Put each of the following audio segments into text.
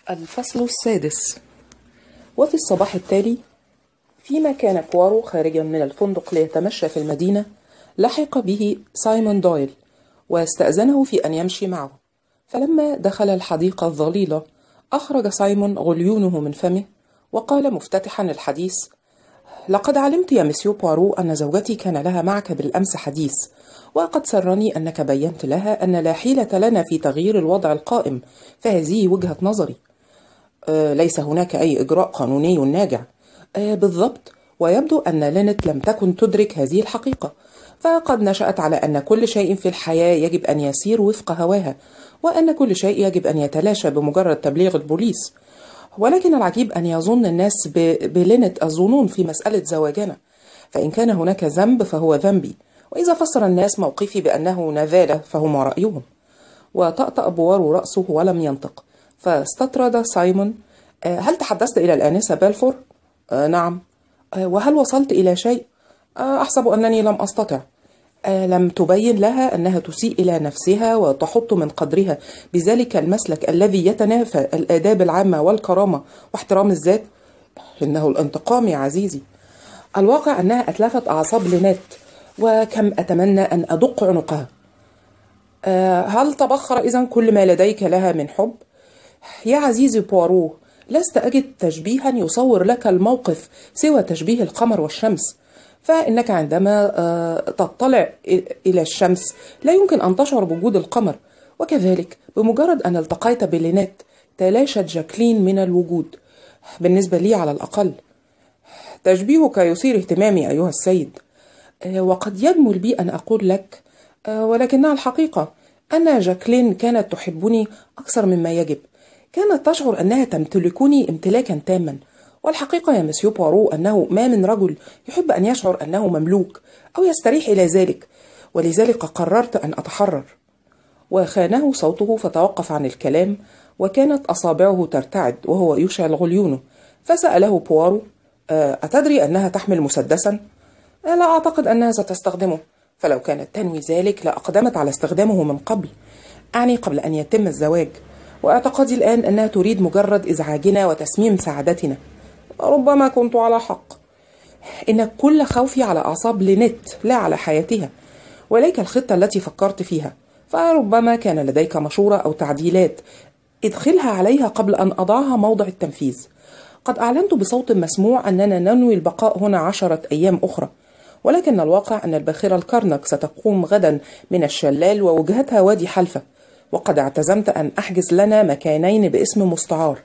الفصل السادس. وفي الصباح التالي، فيما كان بوارو خارجا من الفندق ليتمشى في المدينة، لحق به سايمون دويل واستأذنه في أن يمشي معه. فلما دخل الحديقة الظليلة، أخرج سايمون غليونه من فمه وقال مفتتحا الحديث: لقد علمت يا مسيو بوارو أن زوجتي كان لها معك بالأمس حديث، وقد سرني أنك بينت لها أن لا حيلة لنا في تغيير الوضع القائم، فهذه وجهة نظري. ليس هناك أي إجراء قانوني ناجع. بالضبط، ويبدو أن لينت لم تكن تدرك هذه الحقيقة، فقد نشأت على أن كل شيء في الحياة يجب أن يسير وفق هواها، وأن كل شيء يجب أن يتلاشى بمجرد تبليغ البوليس. ولكن العجيب أن يظن الناس بلينت الظنون في مسألة زواجنا، فإن كان هناك ذنب فهو ذنبي، وإذا فسر الناس موقفي بأنه نذالة فهم رأيهم. وطأطأ بوارو رأسه ولم ينطق، فاستطرد سايمون: هل تحدثت إلى الآنسة بلفور؟ نعم. وهل وصلت إلى شيء؟ أحسب أنني لم أستطع. لم تبين لها أنها تسيء إلى نفسها وتحط من قدرها بذلك المسلك الذي يتنافى الآداب العامة والكرامة واحترام الذات؟ إنه الانتقام يا عزيزي. الواقع أنها أتلفت أعصاب لينات، وكم أتمنى أن أدق عنقها. هل تبخر إذن كل ما لديك لها من حب؟ يا عزيزي بوارو، لست أجد تشبيها يصور لك الموقف سوى تشبيه القمر والشمس، فإنك عندما تطلع إلى الشمس لا يمكن أن تشعر بوجود القمر، وكذلك بمجرد أن التقيت بلينات تلاشت جاكلين من الوجود، بالنسبة لي على الأقل. تشبيهك يثير اهتمامي أيها السيد، وقد يجمل بي أن أقول لك، ولكنها الحقيقة، أن جاكلين كانت تحبني أكثر مما يجب. كانت تشعر أنها تمتلكني امتلاكا تاما، والحقيقة يا مسيو بوارو أنه ما من رجل يحب أن يشعر أنه مملوك أو يستريح إلى ذلك، ولذلك قررت أن أتحرر. وخانه صوته فتوقف عن الكلام، وكانت أصابعه ترتعد وهو يشعل غليونه. فسأله بوارو: أتدري أنها تحمل مسدسا؟ لا أعتقد أنها ستستخدمه، فلو كانت تنوي ذلك لأقدمت على استخدامه من قبل، أعني قبل أن يتم الزواج. واعتقادي الآن أنها تريد مجرد إزعاجنا وتسميم سعادتنا. ربما كنت على حق. إن كل خوفي على أعصاب لينت لا على حياتها. وليك الخطة التي فكرت فيها، فربما كان لديك مشورة أو تعديلات ادخلها عليها قبل أن أضعها موضع التنفيذ. قد أعلنت بصوت مسموع أننا ننوي البقاء هنا 10 أيام أخرى، ولكن الواقع أن الباخرة الكرنك ستقوم غدا من الشلال ووجهتها وادي حلفة، وقد اعتزمت أن أحجز لنا مكانين باسم مستعار.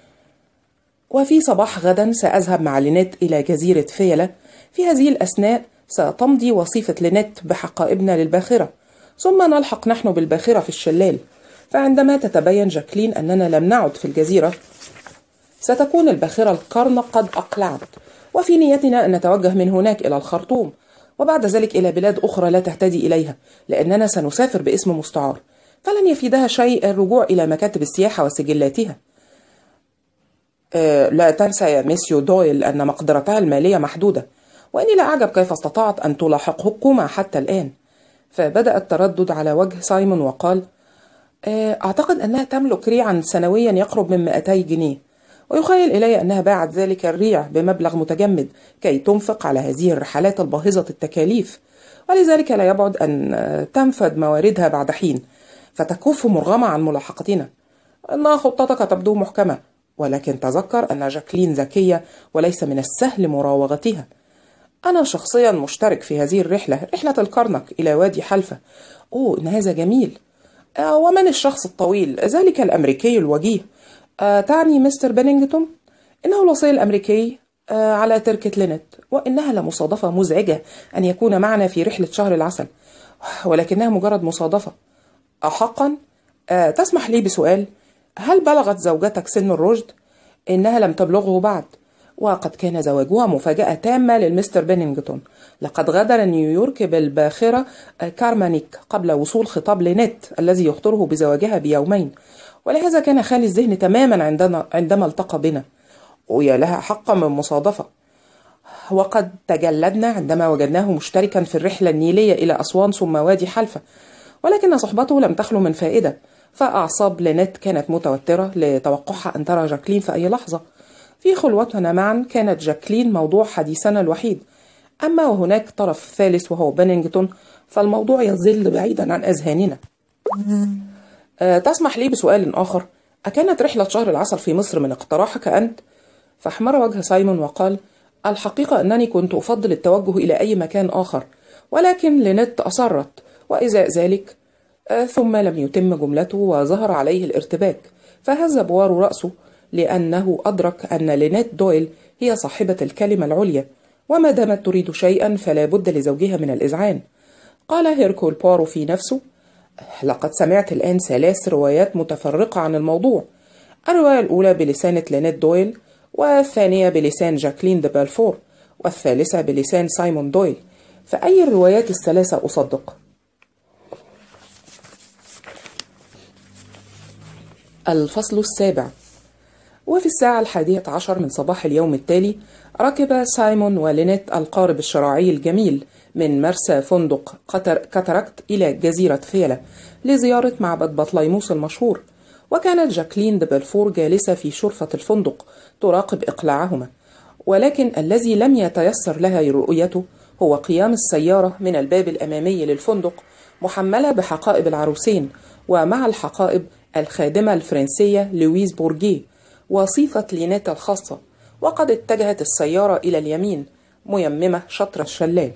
وفي صباح غدا سأذهب مع لينات إلى جزيرة فيلة. في هذه الأثناء ستمضي وصيفة لينات بحقائبنا للباخرة، ثم نلحق نحن بالباخرة في الشلال. فعندما تتبين جاكلين أننا لم نعد في الجزيرة، ستكون الباخرة الكرنك قد أقلعت، وفي نيتنا أن نتوجه من هناك إلى الخرطوم، وبعد ذلك إلى بلاد أخرى لا تهتدي إليها، لأننا سنسافر باسم مستعار، فلن يفيدها شيء الرجوع إلى مكاتب السياحة وسجلاتها. لا تنسى يا ميسيو دويل أن مقدرتها المالية محدودة، وإني لا أعجب كيف استطاعت أن تلاحقكما حتى الآن. فبدأ التردد على وجه سايمون وقال: أعتقد أنها تملك ريعا سنويا يقرب من 200 جنيه، ويخيل إلي أنها باعت ذلك الريع بمبلغ متجمد كي تنفق على هذه الرحلات الباهظة التكاليف، ولذلك لا يبعد أن تنفد مواردها بعد حين، فتكف مرغمة عن ملاحقتنا. إن خطتك تبدو محكمة، ولكن تذكر أن جاكلين ذكية وليس من السهل مراوغتها. أنا شخصيا مشترك في هذه رحلة الكرنك إلى وادي حلفة. إن هذا جميل. ومن الشخص الطويل ذلك الأمريكي الوجيه؟ تعني مستر بينينغتون؟ إنه الوصي الأمريكي على تركة لينت، وإنها لمصادفة مزعجة أن يكون معنا في رحلة شهر العسل، ولكنها مجرد مصادفة. حقا؟ تسمح لي بسؤال؟ هل بلغت زوجتك سن الرشد؟ إنها لم تبلغه بعد، وقد كان زواجها مفاجأة تامة للمستر بينينغتون. لقد غادر نيويورك بالباخرة كارمانيك قبل وصول خطاب لينت الذي يخطره بزواجها بيومين، ولهذا كان خالي الذهن تماما عندما التقى بنا. ويا لها حق من مصادفة. وقد تجلدنا عندما وجدناه مشتركا في الرحلة النيلية إلى أسوان ثم وادي حلفة، ولكن صحبته لم تخلو من فائدة، فأعصاب لينيت كانت متوترة لتوقعها أن ترى جاكلين في أي لحظة. في خلوتنا معا كانت جاكلين موضوع حديثنا الوحيد، أما وهناك طرف ثالث وهو بنينغتون فالموضوع يظل بعيدا عن أذهاننا. تسمح لي بسؤال آخر، أكانت رحلة شهر العسل في مصر من اقتراحك أنت؟ فاحمر وجه سايمون وقال: الحقيقة أنني كنت أفضل التوجه إلى أي مكان آخر، ولكن لينيت أصرت، وإزاء ذلك ثم لم يتم جملته وظهر عليه الارتباك، فهز بوارو رأسه لأنه أدرك أن لينيت دويل هي صاحبة الكلمة العليا، وما دامت تريد شيئا فلا بد لزوجها من الإذعان. قال هيركول بوارو في نفسه: لقد سمعت الآن 3 روايات متفرقة عن الموضوع، الرواية الأولى بلسان لينيت دويل، والثانية بلسان جاكلين دي بلفور، والثالثة بلسان سايمون دويل، فأي الروايات ال3 أصدق؟ الفصل 7. وفي الساعة 11 من صباح اليوم التالي ركب سايمون ولينيت القارب الشراعي الجميل من مرسى فندق كاتاراكت إلى جزيرة فيلا لزيارة معبد بطليموس المشهور، وكانت جاكلين دي بلفور جالسة في شرفة الفندق تراقب إقلاعهما، ولكن الذي لم يتيسر لها رؤيته هو قيام السيارة من الباب الأمامي للفندق محملة بحقائب العروسين، ومع الحقائب الخادمة الفرنسية لويز بورجيه وصيفة لينيت الخاصة، وقد اتجهت السيارة إلى اليمين ميممة شطر الشلال.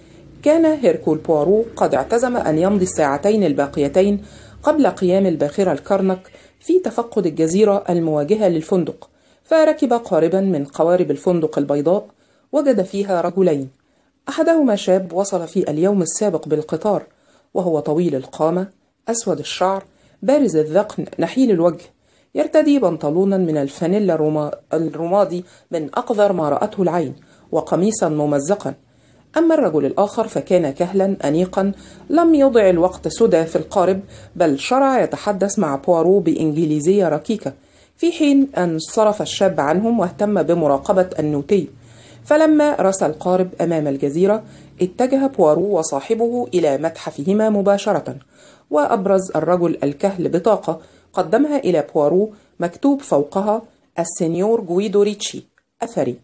كان هيركول بوارو قد اعتزم أن يمضي الساعتين الباقيتين قبل قيام الباخرة الكرنك في تفقد الجزيرة المواجهة للفندق، فركب قاربا من قوارب الفندق البيضاء وجد فيها رجلين، أحدهما شاب وصل في اليوم السابق بالقطار، وهو طويل القامة، أسود الشعر، بارز الذقن، نحيل الوجه، يرتدي بنطلونا من الفانيلا الرمادي من أقذر ما رأته العين، وقميصا ممزقا. أما الرجل الآخر فكان كهلا أنيقا لم يضع الوقت سدى في القارب، بل شرع يتحدث مع بوارو بإنجليزية ركيكة، في حين أن صرف الشاب عنهم واهتم بمراقبة النوتي. فلما رسى القارب أمام الجزيرة اتجه بوارو وصاحبه إلى متحفهما مباشرة، وأبرز الرجل الكهل بطاقة قدمها إلى بوارو مكتوب فوقها السينيور جويدو ريتشي أثري،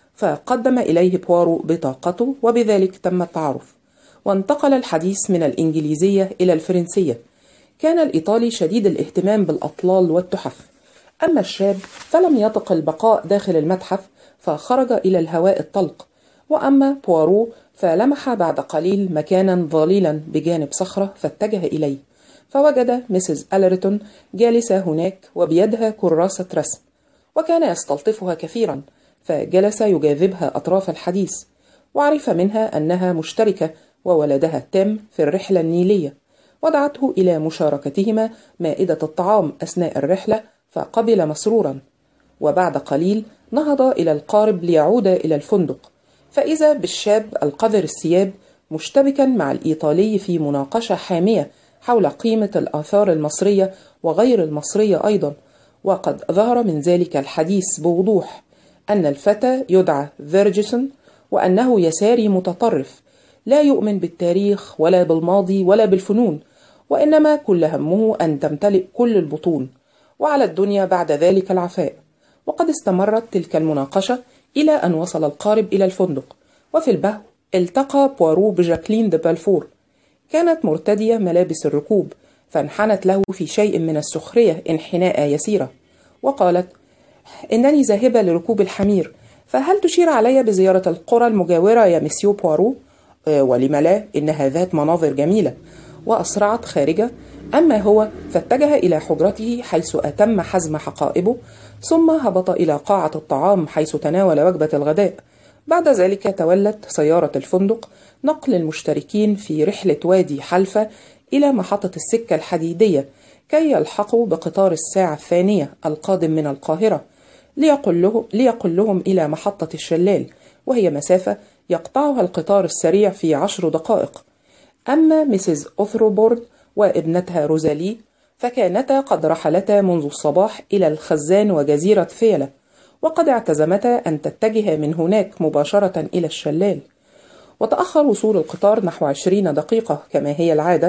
فقدم إليه بوارو بطاقته، وبذلك تم التعارف، وانتقل الحديث من الإنجليزية إلى الفرنسية. كان الإيطالي شديد الاهتمام بالأطلال والتحف، أما الشاب فلم يطق البقاء داخل المتحف فخرج إلى الهواء الطلق، وأما بوارو فلمح بعد قليل مكانا ظليلا بجانب صخرة فاتجه إليه، فوجد ميسيس أليرتون جالسة هناك وبيدها كراسة رسم، وكان يستلطفها كثيرا، فجلس يجاذبها أطراف الحديث، وعرف منها أنها مشتركة وولدها تيم في الرحلة النيلية، ودعته إلى مشاركتهما مائدة الطعام أثناء الرحلة، فقبل مسرورا. وبعد قليل نهض إلى القارب ليعود إلى الفندق، فإذا بالشاب القذر الثياب مشتبكا مع الإيطالي في مناقشة حامية حول قيمة الآثار المصرية وغير المصرية أيضا، وقد ظهر من ذلك الحديث بوضوح أن الفتى يدعى فيرجسون، وأنه يساري متطرف لا يؤمن بالتاريخ ولا بالماضي ولا بالفنون، وإنما كل همه أن تمتلئ كل البطون، وعلى الدنيا بعد ذلك العفاء. وقد استمرت تلك المناقشة إلى أن وصل القارب إلى الفندق، وفي البهو التقى بوارو بجاكلين دي بلفور. كانت مرتدية ملابس الركوب، فانحنت له في شيء من السخرية انحناء يسيرة، وقالت: إنني ذاهبة لركوب الحمير، فهل تشير علي بزيارة القرى المجاورة يا مسيو بوارو؟ ولم لا، إنها ذات مناظر جميلة. وأسرعت خارجة، أما هو فاتجه إلى حجرته حيث أتم حزم حقائبه، ثم هبط إلى قاعة الطعام حيث تناول وجبة الغداء. بعد ذلك تولت سيارة الفندق نقل المشتركين في رحلة وادي حلفة إلى محطة السكة الحديدية كي يلحقوا بقطار الساعة 2 القادم من القاهرة، ليقل لهم إلى محطة الشلال، وهي مسافة يقطعها القطار السريع في 10 دقائق. أما ميسيس أوثروبورد وابنتها روزالي فكانتا قد رحلتا منذ الصباح إلى الخزان وجزيرة فيلا، وقد اعتزمتا أن تتجه من هناك مباشرة إلى الشلال. وتأخر وصول القطار نحو 20 دقيقة كما هي العادة،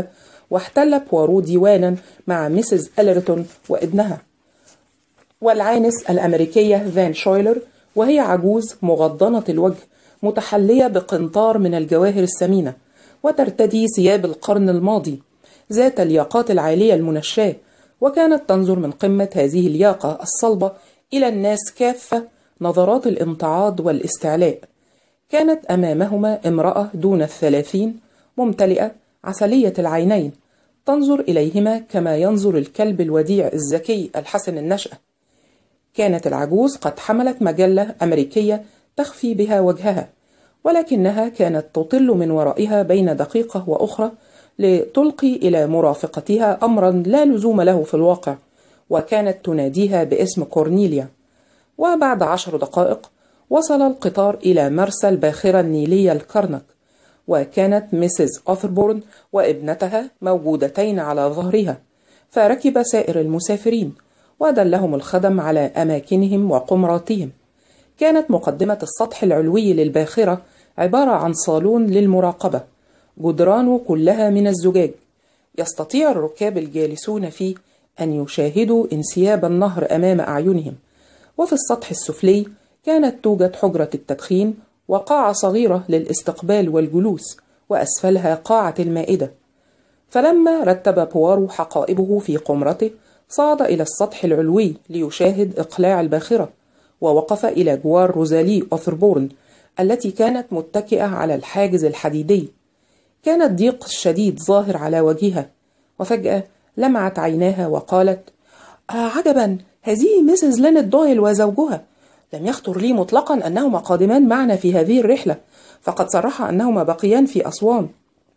واحتل بوارو ديوانا مع ميسيس إليرتون وابنها، والعانس الأمريكية فان شويلر، وهي عجوز مغضنة الوجه متحلية بقنطار من الجواهر الثمينة، وترتدي ثياب القرن الماضي ذات الياقات العالية المنشاة، وكانت تنظر من قمة هذه الياقة الصلبة إلى الناس كافة نظرات الامتعاض والاستعلاء. كانت أمامهما امرأة دون 30 ممتلئة عسلية العينين، تنظر إليهما كما ينظر الكلب الوديع الذكي الحسن النشأة. كانت العجوز قد حملت مجلة أمريكية تخفي بها وجهها، ولكنها كانت تطل من ورائها بين دقيقة وأخرى لتلقي إلى مرافقتها أمرا لا لزوم له في الواقع، وكانت تناديها باسم كورنيليا. وبعد 10 دقائق وصل القطار إلى مرسى الباخرة النيلية الكرنك، وكانت ميسيس أوثربورن وابنتها موجودتين على ظهرها، فركب سائر المسافرين ودلهم الخدم على أماكنهم وقمراتهم. كانت مقدمة السطح العلوي للباخرة عبارة عن صالون للمراقبة، جدرانه كلها من الزجاج، يستطيع الركاب الجالسون فيه أن يشاهدوا انسياب النهر أمام أعينهم. وفي السطح السفلي كانت توجد حجرة التدخين وقاعة صغيرة للاستقبال والجلوس، وأسفلها قاعة المائدة. فلما رتب بوارو حقائبه في قمرته صعد إلى السطح العلوي ليشاهد إقلاع الباخرة، ووقف إلى جوار روزالي أوثربورن التي كانت متكئة على الحاجز الحديدي. كان الضيق الشديد ظاهر على وجهها، وفجأة لمعت عيناها وقالت: عجبا، هذه ميسيس لينت دويل وزوجها. لم يخطر لي مطلقا أنهما قادمان معنا في هذه الرحلة، فقد صرح أنهما بقيان في أسوان.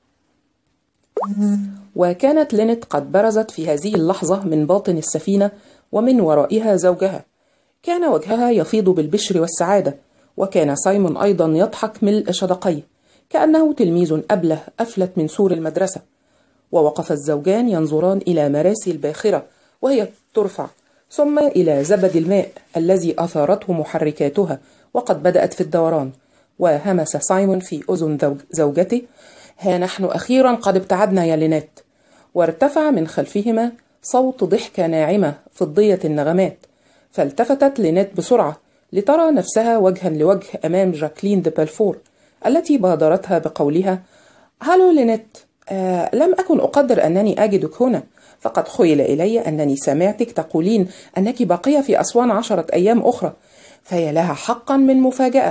وكانت لينت قد برزت في هذه اللحظة من باطن السفينة، ومن ورائها زوجها. كان وجهها يفيض بالبشر والسعادة، وكان سايمون أيضا يضحك ملء شدقيه كأنه تلميذ أبله أفلت من سور المدرسة. ووقف الزوجان ينظران إلى مراسي الباخرة وهي ترفع، ثم إلى زبد الماء الذي أثارته محركاتها وقد بدأت في الدوران. وهمس سايمون في أذن زوجته: ها نحن أخيرا قد ابتعدنا يا لينات. وارتفع من خلفهما صوت ضحكة ناعمة فضية النغمات، فالتفتت لينات بسرعة لترى نفسها وجها لوجه أمام جاكلين دي بلفور التي بادرتها بقولها: هالو لينات، لم أكن أقدر أنني أجدك هنا، فقد خيل إلي أنني سمعتك تقولين أنك باقية في أسوان 10 أيام أخرى، فهي لها حقا من مفاجأة.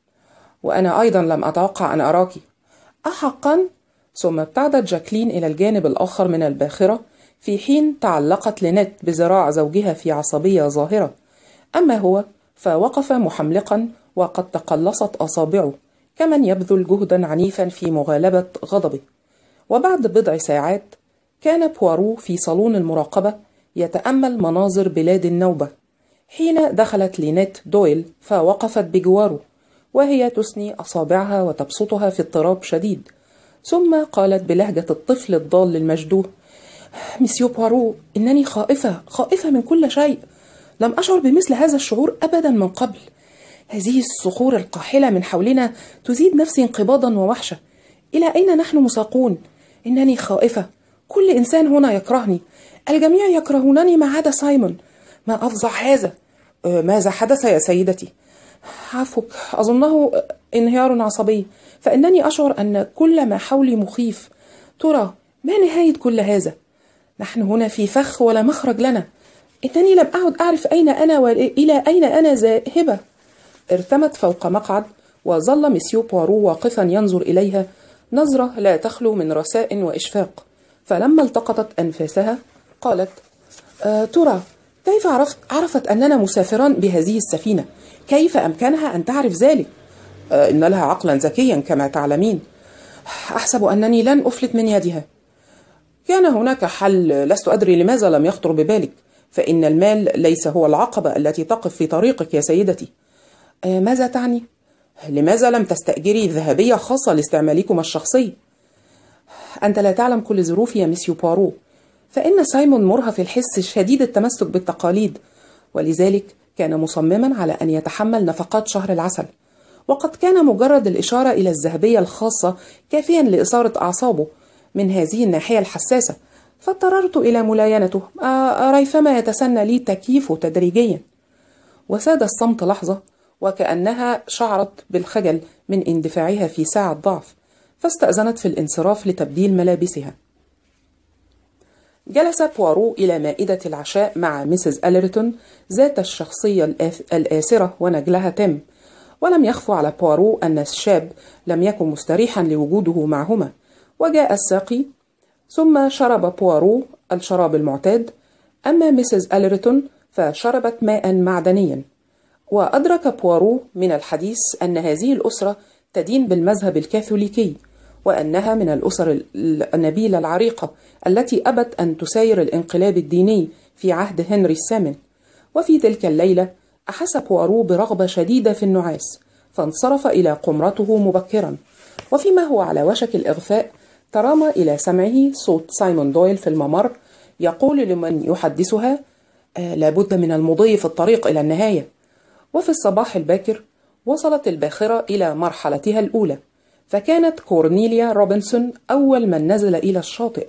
وأنا أيضا لم أتوقع أن أراك. أحقا؟ ثم ابتعدت جاكلين إلى الجانب الآخر من الباخرة، في حين تعلقت لينات بذراع زوجها في عصبية ظاهرة. أما هو فوقف محملقا وقد تقلصت أصابعه كمن يبذل جهدا عنيفا في مغالبة غضبه. وبعد بضع ساعات كان بوارو في صالون المراقبة يتأمل مناظر بلاد النوبة، حين دخلت لينات دويل فوقفت بجواره وهي تثني أصابعها وتبسطها في اضطراب شديد، ثم قالت بلهجة الطفل الضال المجدوه: مسيو بوارو، إنني خائفة من كل شيء. لم أشعر بمثل هذا الشعور أبدا من قبل. هذه الصخور القاحلة من حولنا تزيد نفسي انقباضا ووحشة. إلى أين نحن مساقون؟ إنني خائفة. كل إنسان هنا يكرهني، الجميع يكرهونني ما عدا سايمون. ما أفظع هذا؟ ماذا حدث يا سيدتي؟ عفوك، أظنه انهيار عصبي، فإنني أشعر أن كل ما حولي مخيف. ترى ما نهاية كل هذا؟ نحن هنا في فخ ولا مخرج لنا. إنني لم أعد أعرف أين أنا وإلى أين أنا ذاهبة. ارتمت فوق مقعد، وظل مسيو بوارو واقفا ينظر إليها نظرة لا تخلو من رثاء وإشفاق. فلما التقطت أنفاسها قالت: ترى كيف عرفت أننا مسافران بهذه السفينة؟ كيف أمكنها أن تعرف ذلك؟ إن لها عقلا ذكيا كما تعلمين. أحسب أنني لن أفلت من يدها. كان هناك حل، لست أدري لماذا لم يخطر ببالك، فإن المال ليس هو العقبة التي تقف في طريقك يا سيدتي. ماذا تعني؟ لماذا لم تستأجري ذهبية خاصة لاستعمالكما الشخصي؟ أنت لا تعلم كل ظروفي يا مسيو بوارو، فإن سايمون مرهف الحس شديد التمسك بالتقاليد، ولذلك كان مصمما على أن يتحمل نفقات شهر العسل، وقد كان مجرد الإشارة إلى الذهبية الخاصة كافيا لإثارة أعصابه، من هذه الناحية الحساسة، فاضطررت إلى ملاينته ريثما يتسنى لي التكييف تدريجيا. وساد الصمت لحظة، وكأنها شعرت بالخجل من اندفاعها في ساعة ضعف، فاستأذنت في الانصراف لتبديل ملابسها. جلس بوارو إلى مائدة العشاء مع ميسيس أليرتون ذات الشخصية الآسرة ونجلها تم، ولم يخفى على بوارو أن الشاب لم يكن مستريحا لوجوده معهما. وجاء الساقي، ثم شرب بوارو الشراب المعتاد، أما ميسيس أليرتون فشربت ماء معدنيا. وأدرك بوارو من الحديث أن هذه الأسرة تدين بالمذهب الكاثوليكي، وأنها من الأسر النبيلة العريقة التي أبت أن تساير الانقلاب الديني في عهد هنري الثامن. وفي تلك الليلة أحس بوارو برغبة شديدة في النعاس، فانصرف إلى قمرته مبكرا. وفيما هو على وشك الإغفاء ترامى إلى سمعه صوت سايمون دويل في الممر يقول لمن يحدثها: لابد من المضي في الطريق إلى النهاية. وفي الصباح الباكر وصلت الباخرة إلى مرحلتها الأولى، فكانت كورنيليا روبنسون أول من نزل إلى الشاطئ،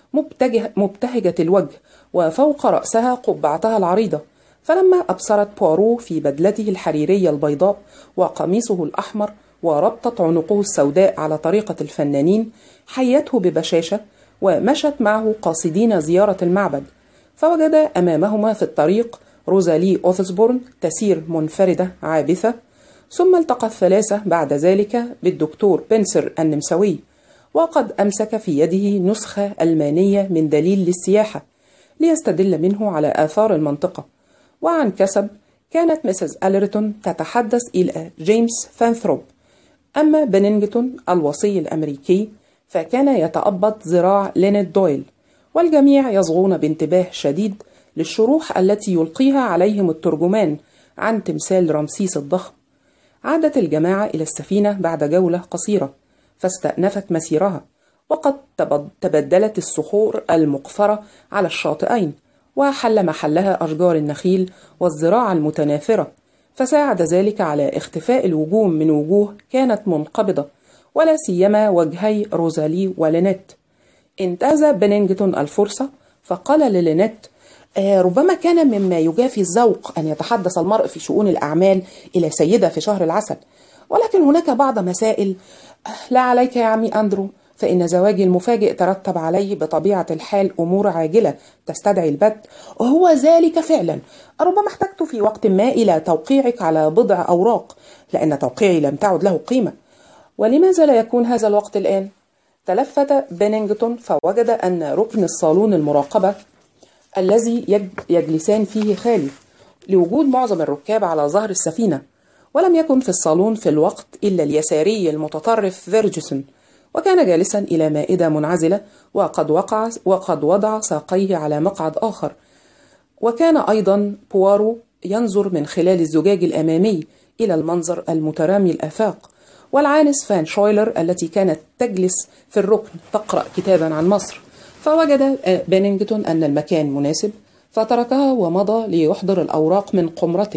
مبتهجة الوجه، وفوق رأسها قبعتها العريضة. فلما أبصرت بوارو في بدلته الحريرية البيضاء وقميصه الأحمر وربطة عنقه السوداء على طريقة الفنانين، حيته ببشاشة ومشت معه قاصدين زيارة المعبد. فوجد أمامهما في الطريق روزالي أوثسبورن تسير منفردة عابثة، ثم التقى الثلاثة بعد ذلك بالدكتور بنسر النمساوي، وقد أمسك في يده نسخة ألمانية من دليل للسياحة ليستدل منه على آثار المنطقة. وعن كسب كانت ميسيس أليرتون تتحدث إلى جيمس فانثروب، أما بنينجتون الوصي الأمريكي فكان يتأبط ذراع لينيت دويل، والجميع يصغون بانتباه شديد للشروح التي يلقيها عليهم الترجمان عن تمثال رمسيس الضخم. عادت الجماعة إلى السفينة بعد جولة قصيرة، فاستأنفت مسيرها، وقد تبدلت الصخور المقفرة على الشاطئين، وحل محلها أشجار النخيل والزراعة المتناثرة، فساعد ذلك على اختفاء الوجوه من وجوه كانت منقبضة، ولا سيما وجهي روزالي ولينيت. انتهز بنينجتون الفرصة فقال للينيت: ربما كان مما يجافي الذوق أن يتحدث المرء في شؤون الأعمال إلى سيدة في شهر العسل، ولكن هناك بعض مسائل. لا عليك يا عمي أندرو، فإن زواجي المفاجئ ترتب عليه بطبيعة الحال أمور عاجلة تستدعي البت، وهو ذلك فعلا. ربما احتجت في وقت ما إلى توقيعك على بضع أوراق، لأن توقيعي لم تعد له قيمة. ولماذا لا يكون هذا الوقت الآن؟ تلفت بنينجتون فوجد أن ركن الصالون المراقبة الذي يجلسان فيه خالي، لوجود معظم الركاب على ظهر السفينة، ولم يكن في الصالون في الوقت إلا اليساري المتطرف فيرجسون، وكان جالسا إلى مائدة منعزلة وقد وضع ساقيه على مقعد آخر. وكان أيضا بوارو ينظر من خلال الزجاج الأمامي إلى المنظر المترامي الآفاق، والعانس فان شويلر التي كانت تجلس في الركن تقرأ كتابا عن مصر. فوجد بنينجتون أن المكان مناسب، فتركها ومضى ليحضر الأوراق من قمرته.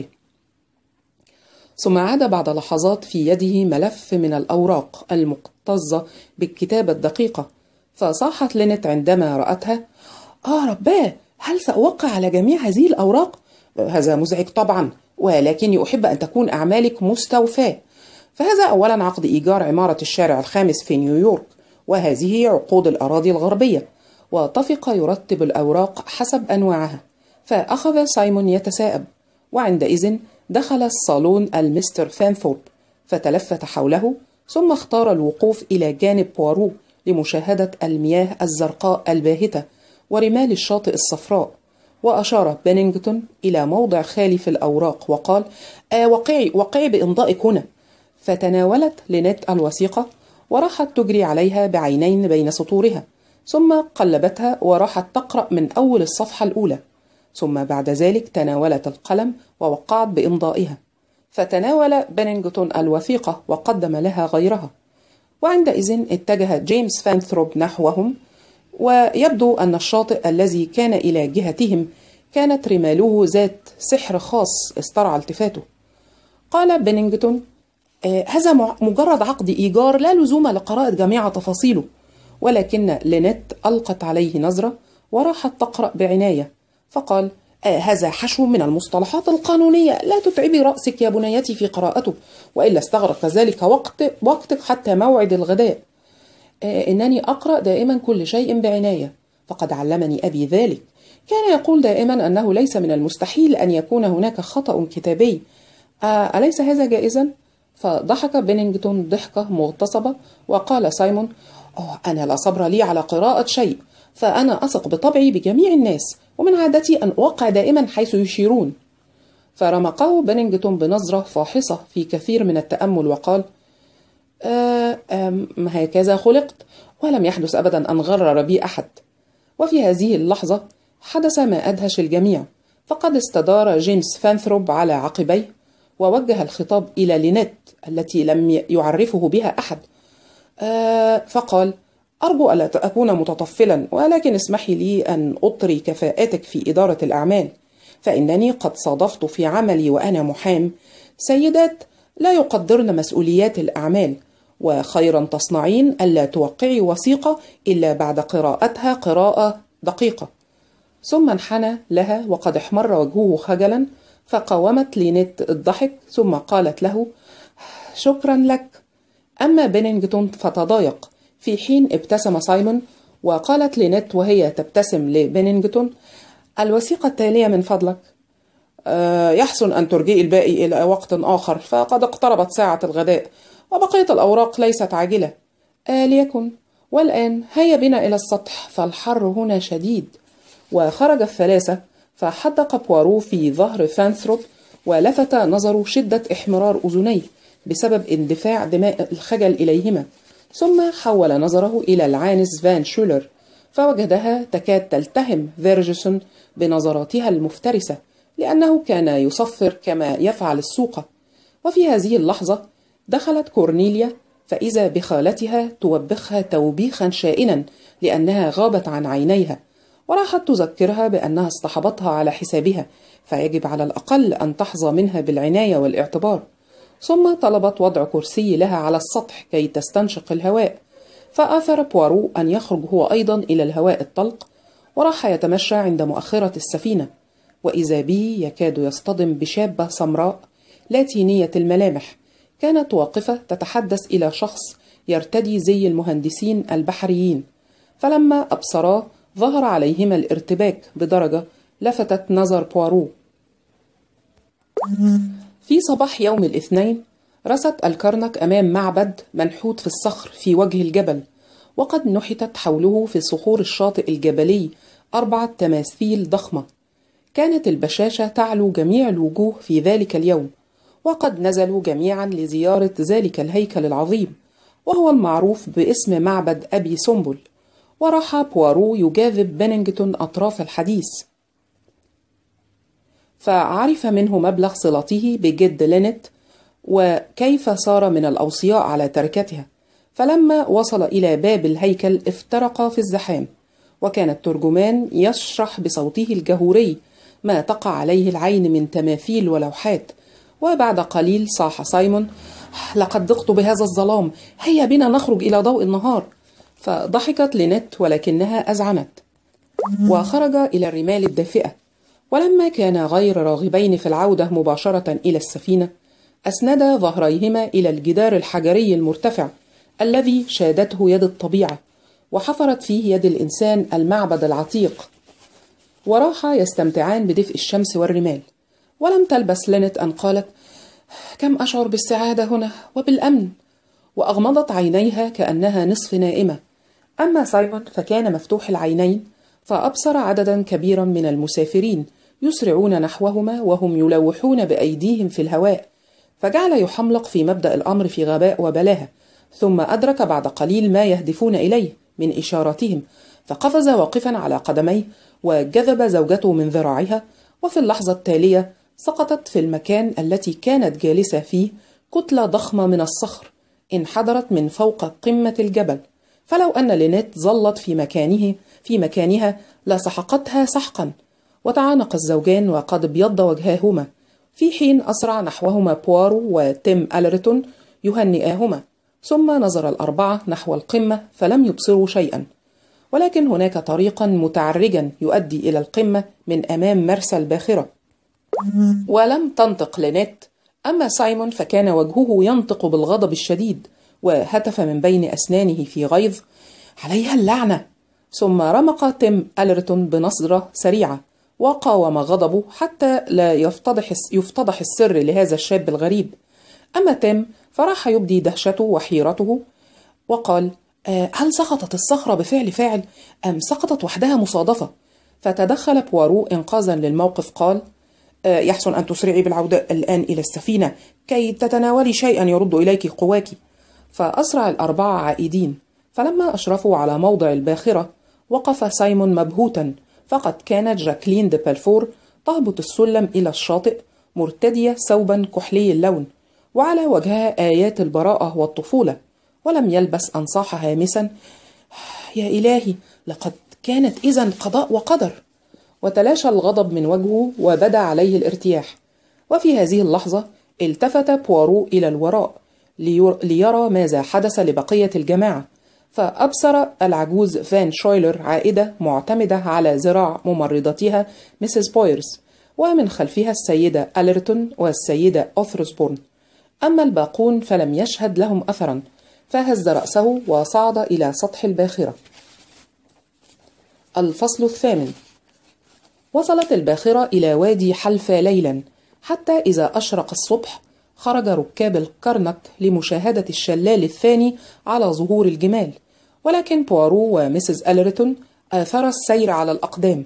ثم عاد بعد لحظات في يده ملف من الأوراق المكتظة بالكتابة الدقيقة، فصاحت لينيت عندما رأتها: رباه، هل سأوقع على جميع هذه الأوراق؟ هذا مزعج طبعا، ولكني أحب أن تكون أعمالك مستوفاة. فهذا أولا عقد إيجار عمارة الشارع الخامس في نيويورك، وهذه عقود الأراضي الغربية. واتفق يرتب الأوراق حسب أنواعها. فأخذ سايمون يتساءب، وعندئذ دخل الصالون المستر فانثورب، فتلفت حوله، ثم اختار الوقوف إلى جانب بوارو لمشاهدة المياه الزرقاء الباهتة ورمال الشاطئ الصفراء. وأشار بنينجتون إلى موضع خالي في الأوراق وقال: وقعي بإمضائك هنا. فتناولت لينيت الوثيقة وراحت تجري عليها بعينين بين سطورها، ثم قلبتها وراحت تقرأ من أول الصفحة الأولى، ثم بعد ذلك تناولت القلم ووقعت بإمضائها. فتناول بنينجتون الوثيقة وقدم لها غيرها، وعندئذ اتجه جيمس فانثروب نحوهم، ويبدو أن الشاطئ الذي كان إلى جهتهم كانت رماله ذات سحر خاص استرعى التفاته. قال بنينجتون: هذا مجرد عقد إيجار، لا لزوم لقراءة جميع تفاصيله، ولكن لينيت ألقت عليه نظرة وراحت تقرأ بعناية، فقال: هذا حشو من المصطلحات القانونية، لا تتعبي رأسك يا بنيتي في قراءته، وإلا استغرق ذلك وقتك حتى موعد الغداء. إنني أقرأ دائما كل شيء بعناية، فقد علمني أبي ذلك. كان يقول دائما أنه ليس من المستحيل أن يكون هناك خطأ كتابي. أليس هذا جائزا؟ فضحك بينينغتون ضحكة مغتصبة، وقال سايمون: أنا لا صبر لي على قراءة شيء، فأنا أثق بطبعي بجميع الناس، ومن عادتي أن أوقع دائما حيث يشيرون. فرمقه بينينغتون بنظرة فاحصة في كثير من التأمل وقال: هكذا خلقت، ولم يحدث أبدا أن غرر بي أحد. وفي هذه اللحظة حدث ما أدهش الجميع، فقد استدار جيمس فانثروب على عقبيه ووجه الخطاب إلى لينيت التي لم يعرفه بها أحد، فقال: أرجو ألا أكون متطفلا، ولكن اسمحي لي أن أطري كفاءتك في إدارة الأعمال، فإنني قد صادفت في عملي وأنا محام سيدات لا يقدرن مسؤوليات الأعمال، وخيرا تصنعين ألا توقعي وثيقة إلا بعد قراءتها قراءة دقيقة. ثم انحنى لها وقد احمر وجهه خجلا، فقاومت لينيت الضحك، ثم قالت له: شكرا لك. أما بينينغتون فتضايق، في حين ابتسم سايمون، وقالت لينيت وهي تبتسم لبينينغتون: الوثيقة التالية من فضلك. يحسن أن ترجئي الباقي إلى وقت آخر، فقد اقتربت ساعة الغداء، وبقية الأوراق ليست عاجلة. ليكن. والآن هيا بنا إلى السطح، فالحر هنا شديد. وخرج الثلاثة، فحدق بوارو في ظهر فانثروب، ولفت نظر شدة احمرار أذنيه بسبب اندفاع دماء الخجل إليهما، ثم حول نظره إلى العانس فان شولر، فوجدها تكاد تلتهم فيرجسون بنظراتها المفترسة، لأنه كان يصفر كما يفعل السوقة. وفي هذه اللحظة دخلت كورنيليا، فإذا بخالتها توبخها توبيخا شائنا لأنها غابت عن عينيها، وراحت تذكرها بأنها اصطحبتها على حسابها، فيجب على الأقل أن تحظى منها بالعناية والاعتبار. ثم طلبت وضع كرسي لها على السطح كي تستنشق الهواء، فآثر بوارو أن يخرج هو أيضا إلى الهواء الطلق، وراح يتمشى عند مؤخرة السفينة، وإذا به يكاد يصطدم بشابة سمراء لاتينية الملامح، كانت واقفة تتحدث إلى شخص يرتدي زي المهندسين البحريين، فلما أبصراه ظهر عليهما الارتباك بدرجة لفتت نظر بوارو. في صباح يوم الاثنين رست الكرنك أمام معبد منحوت في الصخر في وجه الجبل، وقد نحتت حوله في صخور الشاطئ الجبلي 4 تماثيل ضخمة. كانت البشاشة تعلو جميع الوجوه في ذلك اليوم، وقد نزلوا جميعا لزيارة ذلك الهيكل العظيم، وهو المعروف باسم معبد أبي سمبل. وراح بوارو يجاذب بينينغتون أطراف الحديث، فعرف منه مبلغ صلته بجد لينيت وكيف صار من الأوصياء على تركتها. فلما وصل إلى باب الهيكل افترق في الزحام، وكان الترجمان يشرح بصوته الجهوري ما تقع عليه العين من تماثيل ولوحات. وبعد قليل صاح سايمون: لقد ضقت بهذا الظلام، هيا بنا نخرج إلى ضوء النهار. فضحكت لينيت ولكنها أذعنت، وخرج إلى الرمال الدافئة. ولما كانا غير راغبين في العودة مباشرة إلى السفينة، أسندا ظهريهما إلى الجدار الحجري المرتفع الذي شادته يد الطبيعة، وحفرت فيه يد الإنسان المعبد العتيق، وراحا يستمتعان بدفء الشمس والرمال. ولم تلبس لينيت أن قالت: كم أشعر بالسعادة هنا وبالأمن، وأغمضت عينيها كأنها نصف نائمة. أما سايمون فكان مفتوح العينين، فأبصر عددا كبيرا من المسافرين يسرعون نحوهما وهم يلوحون بأيديهم في الهواء، فجعل يحملق في مبدأ الأمر في غباء وبلاهة، ثم أدرك بعد قليل ما يهدفون إليه من إشاراتهم، فقفز واقفا على قدميه وجذب زوجته من ذراعها. وفي اللحظة التالية سقطت في المكان التي كانت جالسة فيه كتلة ضخمة من الصخر انحدرت من فوق قمة الجبل، فلو أن لينيت ظلت في مكانها لسحقتها سحقا. وتعانق الزوجان وقد ابيض وجهاهما، في حين أسرع نحوهما بوارو وتيم ألرتون يهنئاهما، ثم نظر الأربعة نحو القمة فلم يبصروا شيئا، ولكن هناك طريقا متعرجا يؤدي إلى القمة من أمام مرسى الباخرة. ولم تنطق لينيت، أما سايمون فكان وجهه ينطق بالغضب الشديد، وهتف من بين أسنانه في غيظ: عليها اللعنة! ثم رمق تيم أليرتون بنظرة سريعة، وقاوم غضبه حتى لا يفتضح السر لهذا الشاب الغريب. أما تيم فراح يبدي دهشته وحيرته وقال: هل سقطت الصخرة بفعل فاعل أم سقطت وحدها مصادفة؟ فتدخل بوارو إنقاذا للموقف، قال: يحسن أن تسرعي بالعودة الآن إلى السفينة كي تتناولي شيئا يرد إليك قواك. فأسرع الأربعة عائدين، فلما أشرفوا على موضع الباخرة وقف سايمون مبهوتا، فقد كانت جاكلين دي بلفور تهبط السلم إلى الشاطئ مرتدية ثوبا كحلي اللون، وعلى وجهها آيات البراءة والطفولة، ولم يلبس أن صاح هامسا: يا إلهي، لقد كانت إذن قضاء وقدر. وتلاشى الغضب من وجهه وبدا عليه الارتياح. وفي هذه اللحظة التفت بوارو إلى الوراء ليرى ماذا حدث لبقية الجماعة، فأبصر العجوز فان شويلر عائدة معتمدة على ذراع ممرضتها ميسيس بويرز، ومن خلفها السيدة أليرتون والسيدة أوثرسبورن. أما الباقون فلم يشهد لهم أثرا، فهز رأسه وصعد إلى سطح الباخرة. الفصل الثامن. وصلت الباخرة إلى وادي حلفا ليلا، حتى إذا أشرق الصبح خرج ركاب الكرنك لمشاهدة الشلال الثاني على ظهور الجمال، ولكن بوارو وميسيس أليرتون آثر السير على الأقدام،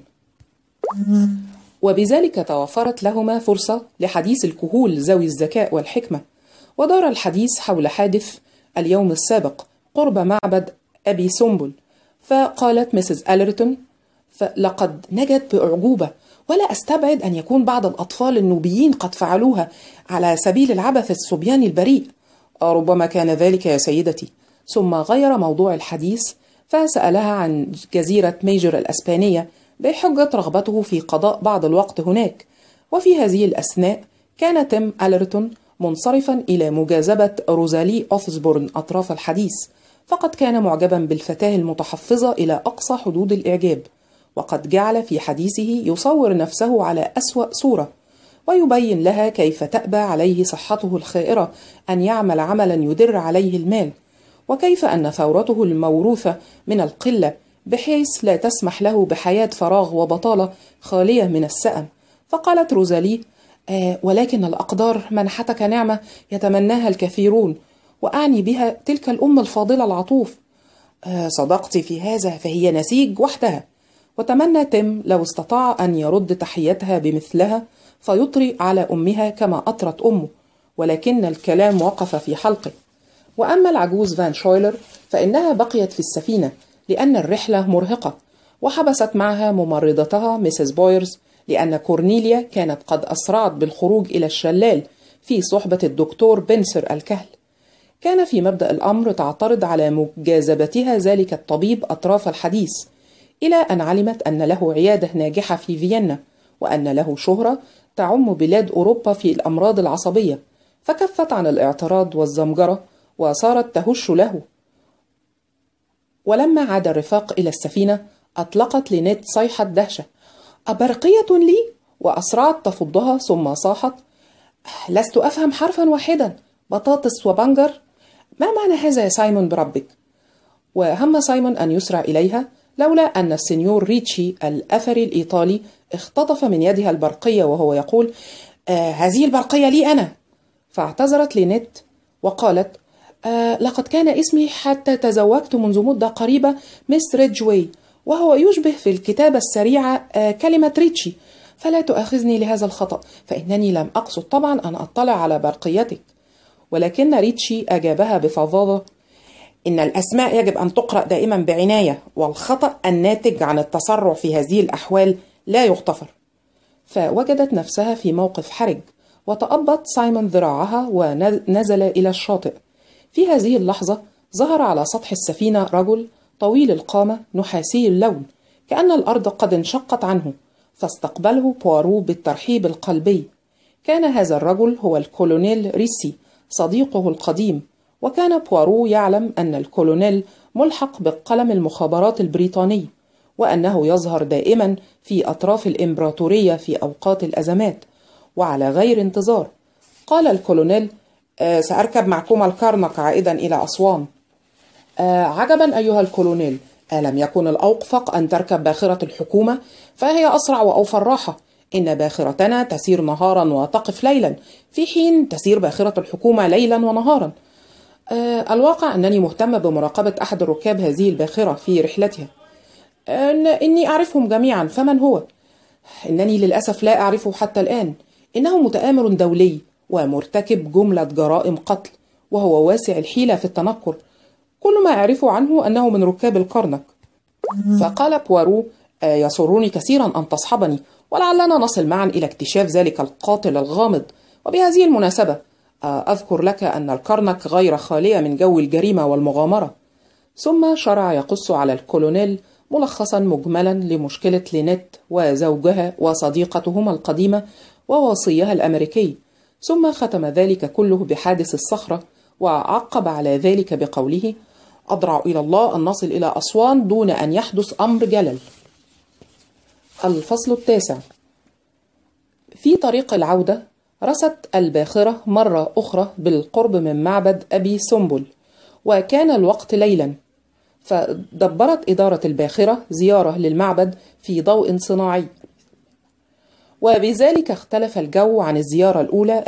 وبذلك توفرت لهما فرصة لحديث الكهول ذوي الذكاء والحكمة. ودار الحديث حول حادث اليوم السابق قرب معبد أبي سمبل، فقالت ميسيس أليرتون: لقد نجت بأعجوبة، ولا أستبعد أن يكون بعض الأطفال النوبيين قد فعلوها على سبيل العبث الصبياني البريء. ربما كان ذلك يا سيدتي. ثم غير موضوع الحديث فسألها عن جزيرة ميجر الأسبانية بحجة رغبته في قضاء بعض الوقت هناك. وفي هذه الأثناء كان تيم أليرتون منصرفا إلى مجاذبة روزالي أوثسبورن أطراف الحديث، فقد كان معجبا بالفتاة المتحفظة إلى أقصى حدود الإعجاب، وقد جعل في حديثه يصور نفسه على أسوأ صورة، ويبين لها كيف تأبى عليه صحته الخائرة أن يعمل عملا يدر عليه المال، وكيف أن ثورته الموروثة من القلة بحيث لا تسمح له بحياة فراغ وبطالة خالية من السأم. فقالت روزالي: ولكن الأقدار منحتك نعمة يتمناها الكثيرون، وأعني بها تلك الأم الفاضلة العطوف. صدقت في هذا، فهي نسيج وحدها. وتمنى تيم لو استطاع أن يرد تحيتها بمثلها فيطري على أمها كما أطرت أمه، ولكن الكلام وقف في حلقه. وأما العجوز فان شويلر فإنها بقيت في السفينة لأن الرحلة مرهقة، وحبست معها ممرضتها ميسيس بويرز لأن كورنيليا كانت قد أسرعت بالخروج إلى الشلال في صحبة الدكتور بنسر الكهل. كان في مبدأ الأمر تعترض على مجاذبتها ذلك الطبيب أطراف الحديث، إلى أن علمت أن له عيادة ناجحة في فيينا، وأن له شهرة تعم بلاد أوروبا في الأمراض العصبية، فكفت عن الاعتراض والزمجرة وصارت تهش له. ولما عاد الرفاق إلى السفينة أطلقت لينيت صيحة دهشة: أبرقية لي؟ وأسرعت تفضها، ثم صاحت: لست أفهم حرفا واحدا، بطاطس وبنجر؟ ما معنى هذا يا سايمون بربك؟ وهم سايمون أن يسرع إليها، لولا أن السنيور ريتشي الأثري الإيطالي اختطف من يدها البرقية وهو يقول: هذه البرقية لي أنا. فاعتذرت لينيت وقالت: لقد كان اسمي حتى تزوجت منذ مدة قريبة مس ريدجوي، وهو يشبه في الكتابة السريعة كلمة ريتشي، فلا تؤاخذني لهذا الخطأ، فإنني لم أقصد طبعا أن أطلع على برقيتك. ولكن ريتشي أجابها بفظاظة: إن الأسماء يجب أن تقرأ دائما بعناية، والخطأ الناتج عن التسرع في هذه الأحوال لا يغتفر. فوجدت نفسها في موقف حرج، وتأبط سايمون ذراعها ونزل إلى الشاطئ. في هذه اللحظة ظهر على سطح السفينة رجل طويل القامة نحاسي اللون، كأن الأرض قد انشقت عنه، فاستقبله بوارو بالترحيب القلبي. كان هذا الرجل هو الكولونيل ريسي صديقه القديم، وكان بوارو يعلم أن الكولونيل ملحق بقلم المخابرات البريطاني، وأنه يظهر دائما في أطراف الإمبراطورية في أوقات الأزمات وعلى غير انتظار. قال الكولونيل: سأركب معكم الكرنك عائدا إلى أسوان. عجبا أيها الكولونيل، ألم يكن الأوفق أن تركب باخرة الحكومة؟ فهي أسرع وأوفر راحة. إن باخرتنا تسير نهارا وتقف ليلا، في حين تسير باخرة الحكومة ليلا ونهارا. الواقع أنني مهتم بمراقبة أحد الركاب هذه الباخرة في رحلتها. إني أعرفهم جميعا. فمن هو؟ إنني للأسف لا أعرفه حتى الآن. إنه متآمر دولي ومرتكب جملة جرائم قتل، وهو واسع الحيلة في التنكر. كل ما أعرفه عنه أنه من ركاب الكرنك. فقال بوارو: يسرني كثيرا أن تصحبني، ولعلنا نصل معا إلى اكتشاف ذلك القاتل الغامض. وبهذه المناسبة أذكر لك أن الكرنك غير خالية من جو الجريمة والمغامرة. ثم شرع يقص على الكولونيل ملخصا مجملا لمشكلة لينيت وزوجها وصديقتهما القديمة ووصيها الأمريكي، ثم ختم ذلك كله بحادث الصخرة، وعقب على ذلك بقوله: أضرع إلى الله أن نصل إلى أسوان دون أن يحدث أمر جلل. الفصل 9. في طريق العودة رست الباخرة مرة أخرى بالقرب من معبد أبي سمبل، وكان الوقت ليلا، فدبرت إدارة الباخرة زيارة للمعبد في ضوء صناعي، وبذلك اختلف الجو عن الزيارة الأولى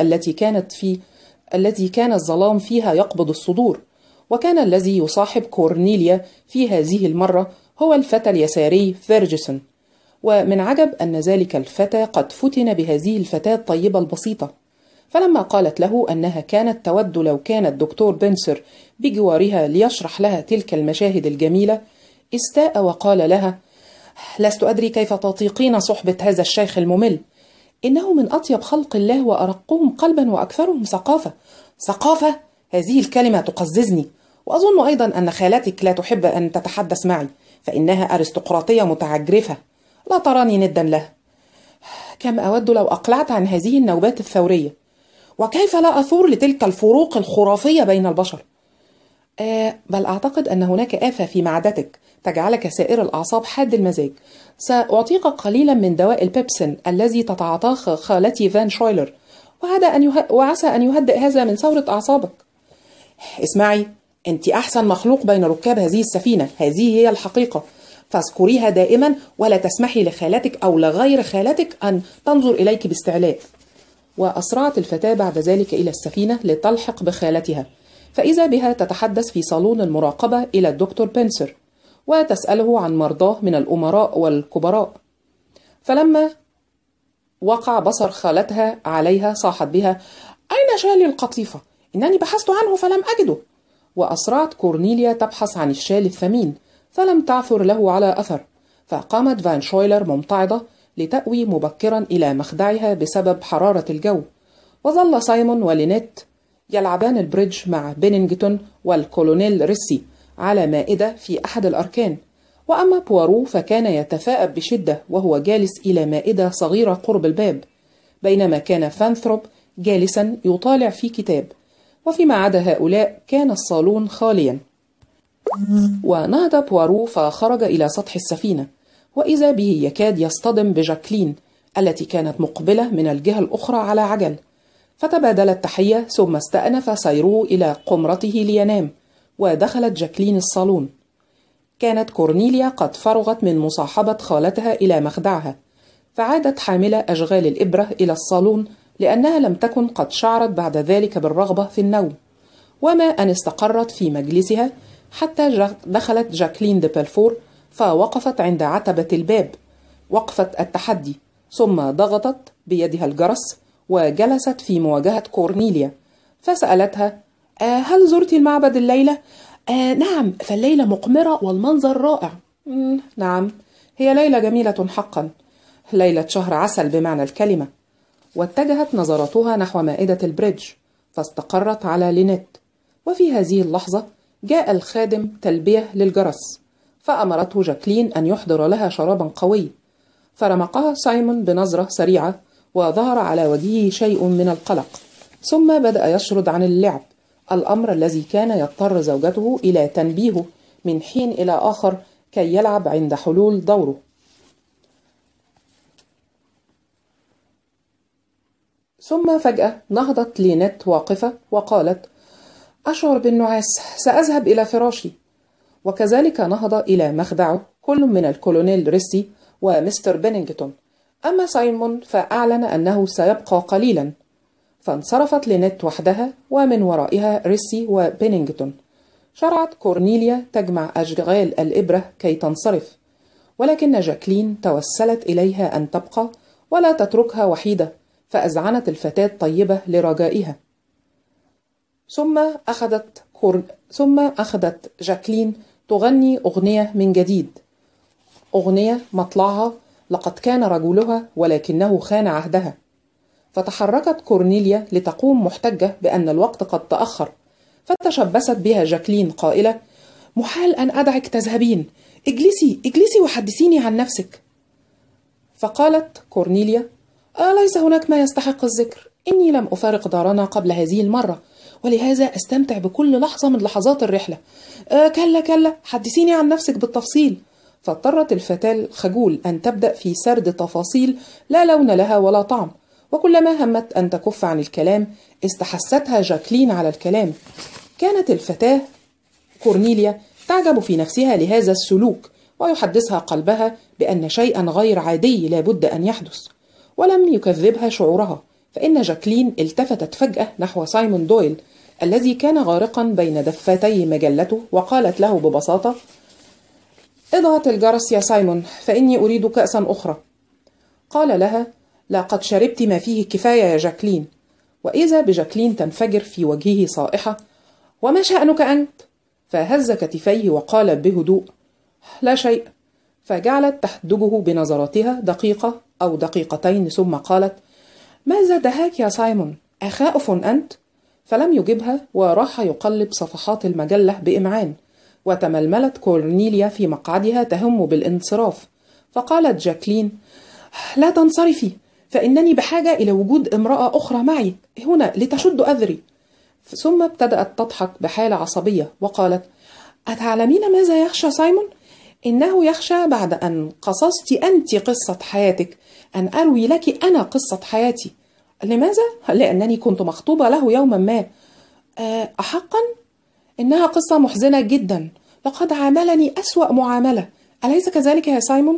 التي كان الظلام فيها يقبض الصدور. وكان الذي يصاحب كورنيليا في هذه المرة هو الفتى اليساري فيرجسون. ومن عجب أن ذلك الفتى قد فتن بهذه الفتاة الطيبة البسيطة. فلما قالت له أنها كانت تود لو كان الدكتور بنسر بجوارها ليشرح لها تلك المشاهد الجميلة، استاء وقال لها: لست أدري كيف تطيقين صحبة هذا الشيخ الممل. إنه من أطيب خلق الله وأرقهم قلبا وأكثرهم ثقافة. ثقافة؟ هذه الكلمة تقززني. وأظن أيضا أن خالتك لا تحب أن تتحدث معي، فإنها أرستقراطية متعجرفة، لا تراني ندا له. كم أود لو أقلعت عن هذه النوبات الثورية. وكيف لا أثور لتلك الفروق الخرافية بين البشر؟ بل أعتقد أن هناك آفة في معدتك تجعلك سائر الأعصاب حاد المزاج. سأعطيك قليلا من دواء البيبسين الذي تتعاطاه خالتي فان شويلر، وعسى أن يهدئ هذا من ثورة أعصابك. اسمعي، أنت أحسن مخلوق بين ركاب هذه السفينة، هذه هي الحقيقة، فاذكريها دائما، ولا تسمحي لخالتك أو لغير خالتك أن تنظر إليك باستعلاء. وأسرعت الفتاة بعد ذلك إلى السفينة لتلحق بخالتها، فإذا بها تتحدث في صالون المراقبة إلى الدكتور بنسر وتسأله عن مرضاه من الأمراء والكبراء. فلما وقع بصر خالتها عليها صاحت بها: أين شالي القطيفة؟ إنني بحثت عنه فلم أجده. وأسرعت كورنيليا تبحث عن الشال الثمين، فلم تعثر له على أثر، فقامت فان شويلر ممتعضة لتأوي مبكرا إلى مخدعها بسبب حرارة الجو. وظل سايمون ولينيت يلعبان البريدج مع بينينغتون والكولونيل ريسي على مائدة في أحد الأركان. وأما بوارو فكان يتفاءب بشدة وهو جالس إلى مائدة صغيرة قرب الباب، بينما كان فانثروب جالسا يطالع في كتاب. وفيما عدا هؤلاء كان الصالون خاليا. ونهض بوارو فخرج إلى سطح السفينة، وإذا به يكاد يصطدم بجاكلين التي كانت مقبلة من الجهة الأخرى على عجل. فتبادل التحية، ثم استأنف سيره إلى قمرته لينام، ودخلت جاكلين الصالون. كانت كورنيليا قد فرغت من مصاحبة خالتها إلى مخدعها، فعادت حاملة أشغال الإبرة إلى الصالون لأنها لم تكن قد شعرت بعد ذلك بالرغبة في النوم. وما أن استقرت في مجلسها حتى دخلت جاكلين دي بلفور، فوقفت عند عتبة الباب وقفة التحدي، ثم ضغطت بيدها الجرس وجلست في مواجهة كورنيليا، فسألتها: هل زرت المعبد الليلة؟ نعم، فالليلة مقمرة والمنظر رائع. نعم، هي ليلة جميلة حقا، ليلة شهر عسل بمعنى الكلمة. واتجهت نظرتها نحو مائدة البريدج، فاستقرت على لينيت. وفي هذه اللحظة جاء الخادم تلبية للجرس، فأمرته جاكلين أن يحضر لها شرابا قوي. فرمقها سايمون بنظرة سريعة، وظهر على وجهه شيء من القلق، ثم بدأ يشرد عن اللعب. الأمر الذي كان يضطر زوجته إلى تنبيهه من حين إلى آخر كي يلعب عند حلول دوره. ثم فجأة نهضت لينيت واقفة وقالت: أشعر بالنعاس، سأذهب إلى فراشي. وكذلك نهض إلى مخدعه كل من الكولونيل ريسي ومستر بينينغتون. أما سايمون فأعلن أنه سيبقى قليلا، فانصرفت لينيت وحدها ومن ورائها ريسي وبينينغتون. شرعت كورنيليا تجمع أشغال الإبرة كي تنصرف، ولكن جاكلين توسلت إليها أن تبقى ولا تتركها وحيدة، فأذعنت الفتاة طيبة لرجائها. ثم أخذت جاكلين تغني أغنية من جديد، أغنية مطلعها: لقد كان رجلها ولكنه خان عهدها. فتحركت كورنيليا لتقوم محتجة بأن الوقت قد تأخر، فتشبثت بها جاكلين قائلة: محال أن أدعك تذهبين، اجلسي وحدثيني عن نفسك. فقالت كورنيليا: ليس هناك ما يستحق الذكر، إني لم أفارق دارنا قبل هذه المرة، ولهذا أستمتع بكل لحظة من لحظات الرحلة. كلا، حدثيني عن نفسك بالتفصيل. فاضطرت الفتاة الخجول أن تبدأ في سرد تفاصيل لا لون لها ولا طعم، وكلما همت أن تكف عن الكلام استحثتها جاكلين على الكلام. كانت الفتاة كورنيليا تعجب في نفسها لهذا السلوك، ويحدثها قلبها بأن شيئا غير عادي لابد أن يحدث، ولم يكذبها شعورها، فإن جاكلين التفتت فجأة نحو سايمون دويل الذي كان غارقا بين دفتي مجلته، وقالت له ببساطة: اضغط الجرس يا سايمون، فإني أريد كأسا أخرى. قال لها: لقد شربت ما فيه الكفاية يا جاكلين. وإذا بجاكلين تنفجر في وجهه صائحة: وما شأنك أنت؟ فهز كتفيه وقال بهدوء: لا شيء. فجعلت تحدجه بنظراتها دقيقة أو دقيقتين، ثم قالت: ماذا دهاك يا سايمون؟ أخائف أنت؟ فلم يجبها، وراح يقلب صفحات المجلة بإمعان. وتململت كورنيليا في مقعدها تهم بالانصراف، فقالت جاكلين: لا تنصرفي، فإنني بحاجة إلى وجود امرأة أخرى معي هنا لتشد أذري. ثم ابتدأت تضحك بحالة عصبية وقالت: أتعلمين ماذا يخشى سايمون؟ إنه يخشى بعد أن قصصت أنت قصة حياتك أن أروي لك أنا قصة حياتي. لماذا؟ لأنني كنت مخطوبة له يوما ما. أحقا؟ إنها قصة محزنة جدا، لقد عاملني أسوأ معاملة، أليس كذلك يا سايمون؟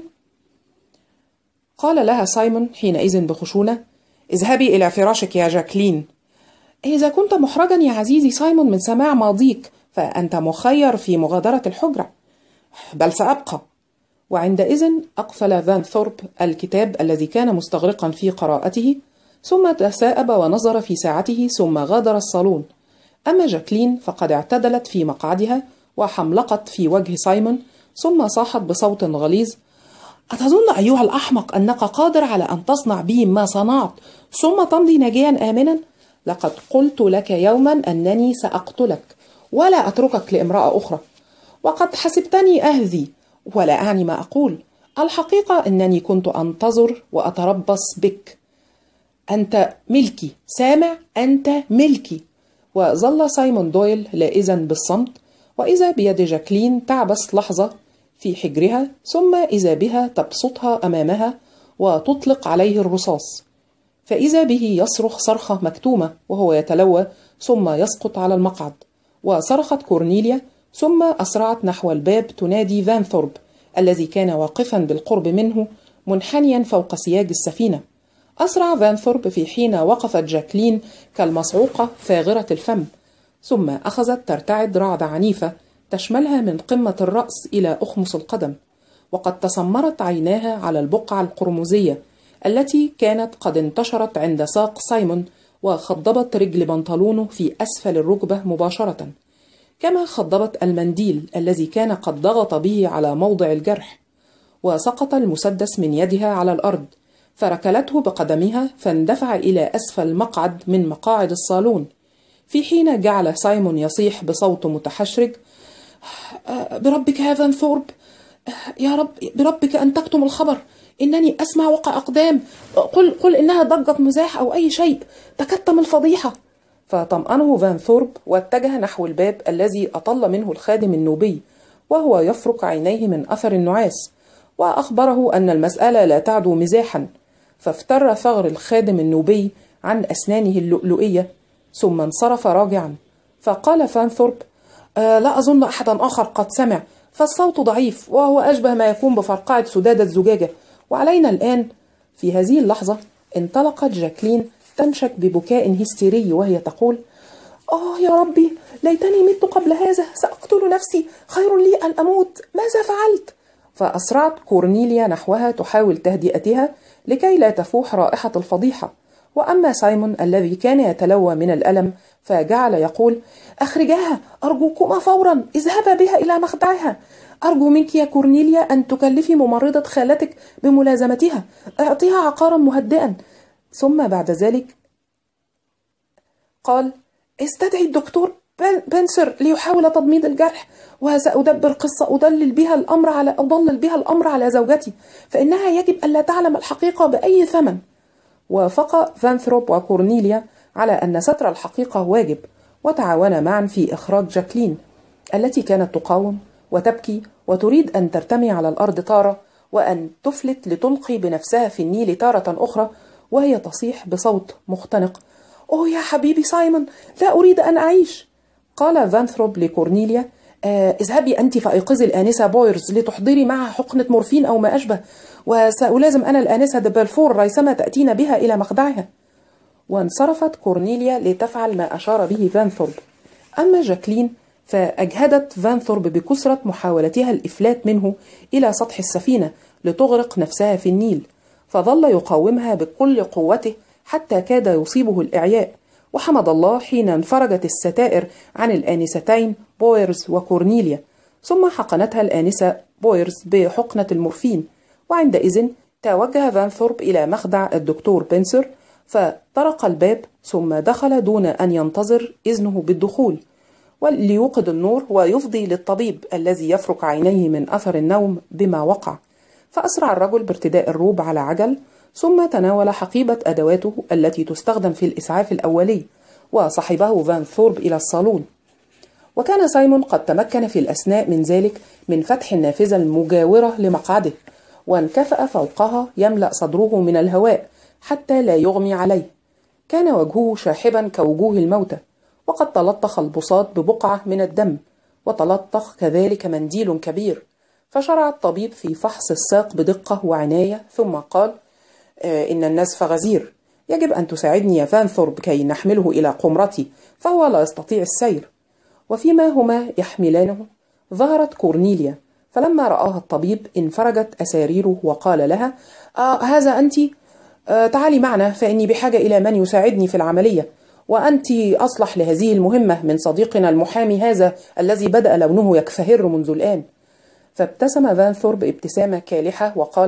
قال لها سايمون حينئذ بخشونة: اذهبي إلى فراشك يا جاكلين. إذا كنت محرجا يا عزيزي سايمون من سماع ماضيك، فأنت مخير في مغادرة الحجرة، بل سأبقى. وعندئذ أقفل فان ثورب الكتاب الذي كان مستغرقا في قراءته، ثم تساءب ونظر في ساعته، ثم غادر الصالون. أما جاكلين فقد اعتدلت في مقعدها وحملقت في وجه سايمون، ثم صاحت بصوت غليظ: أتظن أيها الأحمق أنك قادر على أن تصنع بي ما صنعت ثم تمضي ناجيا آمنا؟ لقد قلت لك يوما أنني سأقتلك ولا أتركك لامرأة أخرى، وقد حسبتني أهذي ولا أعني ما أقول. الحقيقة أنني كنت أنتظر وأتربص بك. أنت ملكي، سامع؟ أنت ملكي. وظل سايمون دويل لائزا بالصمت، وإذا بيد جاكلين تعبث لحظة في حجرها، ثم إذا بها تبسطها أمامها وتطلق عليه الرصاص، فإذا به يصرخ صرخة مكتومة وهو يتلوى، ثم يسقط على المقعد. وصرخت كورنيليا، ثم أسرعت نحو الباب تنادي فان ثورب الذي كان واقفا بالقرب منه منحنيا فوق سياج السفينة. أسرع فان ثورب في حين وقفت جاكلين كالمصعوقة فاغرة الفم، ثم أخذت ترتعد رعدة عنيفة تشملها من قمة الرأس إلى أخمص القدم، وقد تسمرت عيناها على البقعة القرمزية التي كانت قد انتشرت عند ساق سايمون، وخضبت رجل بنطلونه في أسفل الركبة مباشرة، كما خضبت المنديل الذي كان قد ضغط به على موضع الجرح. وسقط المسدس من يدها على الأرض، فركلته بقدمها فاندفع إلى أسفل المقعد من مقاعد الصالون، في حين جعل سايمون يصيح بصوت متحشرج: بربك يا فان ثورب، يا رب بربك أن تكتم الخبر، إنني أسمع وقع أقدام، قل إنها ضجة مزاح أو أي شيء، تكتم الفضيحة. فطمأنه فان ثورب واتجه نحو الباب الذي أطل منه الخادم النوبي وهو يفرك عينيه من أثر النعاس، وأخبره أن المسألة لا تعدو مزاحا، فافتر ثغر الخادم النوبي عن أسنانه اللؤلؤية ثم انصرف راجعا. فقال فان ثورب: لا أظن أحدا آخر قد سمع، فالصوت ضعيف وهو أشبه ما يكون بفرقعة سدادة زجاجة، وعلينا الآن. في هذه اللحظة انطلقت جاكلين تنشك ببكاء هستيري وهي تقول: يا ربي، ليتني مت قبل هذا، سأقتل نفسي، خير لي أن أموت، ماذا فعلت؟ فأسرعت كورنيليا نحوها تحاول تهدئتها لكي لا تفوح رائحة الفضيحة. وأما سايمون الذي كان يتلوى من الألم فجعل يقول: أخرجاها أرجوكما فورا، اذهبا بها إلى مخدعها. أرجو منك يا كورنيليا أن تكلفي ممرضة خالتك بملازمتها، اعطيها عقارا مهدئا. ثم بعد ذلك قال: استدعي الدكتور بنسر ليحاول تضميد الجرح، وسأدبر قصة أضلل بها الأمر على زوجتي، فإنها يجب ألا تعلم الحقيقة بأي ثمن. وافق فان ثورب وكورنيليا على أن ستر الحقيقة واجب، وتعاونا معا في إخراج جاكلين التي كانت تقاوم وتبكي وتريد أن ترتمي على الأرض تارة، وأن تفلت لتلقي بنفسها في النيل تارة أخرى، وهي تصيح بصوت مختنق: يا حبيبي سايمون، لا أريد أن أعيش. قال فان ثورب لكورنيليا: اذهبي أنت فأيقظي الآنسة بويرز لتحضري معها حقنة مورفين أو ما أشبه، وسألازم أنا الآنسة دبالفور ريثما تأتينا بها إلى مخدعها. وانصرفت كورنيليا لتفعل ما أشار به فان ثورب. أما جاكلين فأجهدت فان ثورب بكثرة محاولتها الإفلات منه إلى سطح السفينة لتغرق نفسها في النيل، فظل يقاومها بكل قوته حتى كاد يصيبه الإعياء، وحمد الله حين انفرجت الستائر عن الآنستين بويرز وكورنيليا، ثم حقنتها الآنسة بويرز بحقنة المورفين. وعندئذ توجه فان ثورب إلى مخدع الدكتور بنسر، فطرق الباب ثم دخل دون أن ينتظر إذنه بالدخول، وليوقد النور ويفضي للطبيب الذي يفرك عينيه من أثر النوم بما وقع. فأسرع الرجل بارتداء الروب على عجل، ثم تناول حقيبة أدواته التي تستخدم في الإسعاف الأولي، وصحبه فان ثورب إلى الصالون. وكان سايمون قد تمكن في الأثناء من ذلك من فتح النافذة المجاورة لمقعده، وانكفأ فوقها يملأ صدره من الهواء حتى لا يغمي عليه. كان وجهه شاحبا كوجوه الموتى، وقد تلطخ البساط ببقعة من الدم، وتلطخ كذلك منديل كبير. فشرع الطبيب في فحص الساق بدقة وعناية، ثم قال: إن النزف غزير، يجب أن تساعدني يا فان ثورب كي نحمله إلى قمرتي، فهو لا يستطيع السير. وفيما هما يحملانه ظهرت كورنيليا، فلما رآها الطبيب انفرجت أساريره وقال لها: هذا أنت؟ تعالي معنا، فإني بحاجة إلى من يساعدني في العملية، وأنت أصلح لهذه المهمة من صديقنا المحامي هذا الذي بدأ لونه يكفهر منذ الآن. فابتسم فان ثورب ابتسامة كالحة وقال: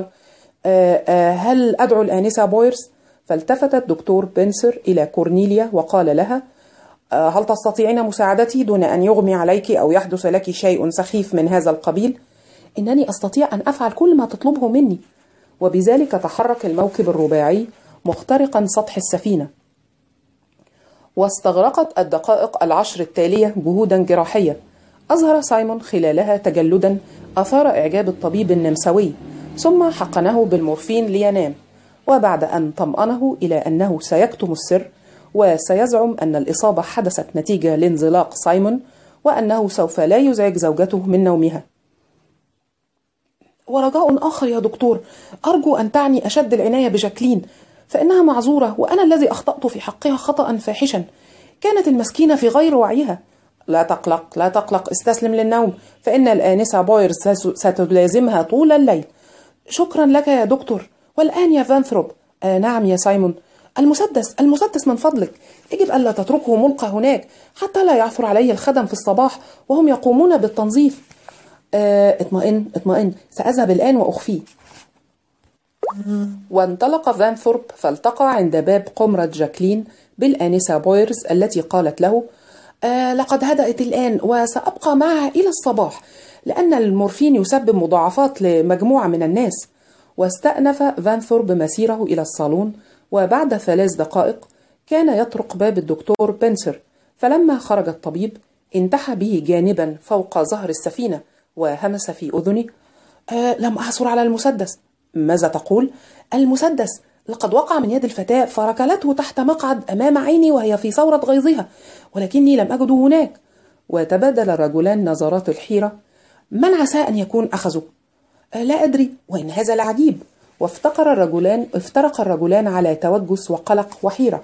هل أدعو الآنسة بويرز؟ فالتفت الدكتور بنسر إلى كورنيليا وقال لها: هل تستطيعين مساعدتي دون أن يغمي عليك أو يحدث لك شيء سخيف من هذا القبيل؟ إنني أستطيع أن أفعل كل ما تطلبه مني. وبذلك تحرك الموكب الرباعي مخترقا سطح السفينة. واستغرقت الدقائق 10 التالية جهودا جراحية أظهر سايمون خلالها تجلدا أثار إعجاب الطبيب النمساوي، ثم حقنه بالمورفين لينام. وبعد أن طمأنه إلى أنه سيكتم السر وسيزعم أن الإصابة حدثت نتيجة لانزلاق سايمون، وأنه سوف لا يزعج زوجته من نومها. ورجاء آخر يا دكتور، أرجو أن تعني أشد العناية بجاكلين، فإنها معذورة وأنا الذي أخطأت في حقها خطأ فاحشا. كانت المسكينة في غير وعيها. لا تقلق لا تقلق، استسلم للنوم، فإن الآنسة بويرز ستلازمها طول الليل. شكرا لك يا دكتور. والآن يا فان ثورب. نعم يا سايمون. المسدس من فضلك، يجب ألا تتركه ملقى هناك حتى لا يعثر عليه الخدم في الصباح وهم يقومون بالتنظيف. اطمئن، سأذهب الآن وأخفيه. وانطلق فان ثورب فالتقى عند باب قمرة جاكلين بالآنسة بويرز التي قالت له: لقد هدأت الآن وسأبقى معها إلى الصباح، لأن المورفين يسبب مضاعفات لمجموعة من الناس. واستأنف فان ثورب مسيره إلى الصالون، وبعد 3 دقائق كان يطرق باب الدكتور بنسر، فلما خرج الطبيب انتحى به جانبا فوق ظهر السفينة وهمس في أذني: لم أحصل على المسدس. ماذا تقول؟ المسدس لقد وقع من يد الفتاة فركلته تحت مقعد أمام عيني وهي في ثورة غيظها، ولكني لم أجده هناك. وتبادل الرجلان نظرات الحيرة. من عسى أن يكون أخذه؟ لا أدري، وإن هذا لعجيب. افترق الرجلان على توجس وقلق وحيرة.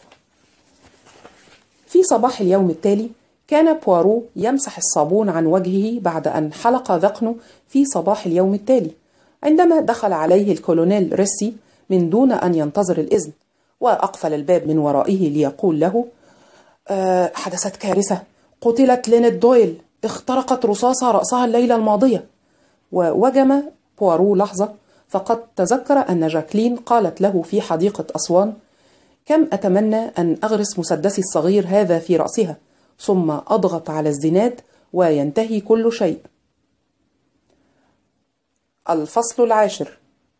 في صباح اليوم التالي كان بوارو يمسح الصابون عن وجهه بعد أن حلق ذقنه في صباح اليوم التالي، عندما دخل عليه الكولونيل ريسي من دون أن ينتظر الإذن، وأقفل الباب من ورائه ليقول له: حدثت كارثة، قتلت لينيت دويل، اخترقت رصاصة رأسها الليلة الماضية. ووجم بوارو لحظة، فقد تذكر أن جاكلين قالت له في حديقة أسوان: كم أتمنى أن أغرس مسدسي الصغير هذا في رأسها، ثم أضغط على الزناد وينتهي كل شيء. الفصل 10.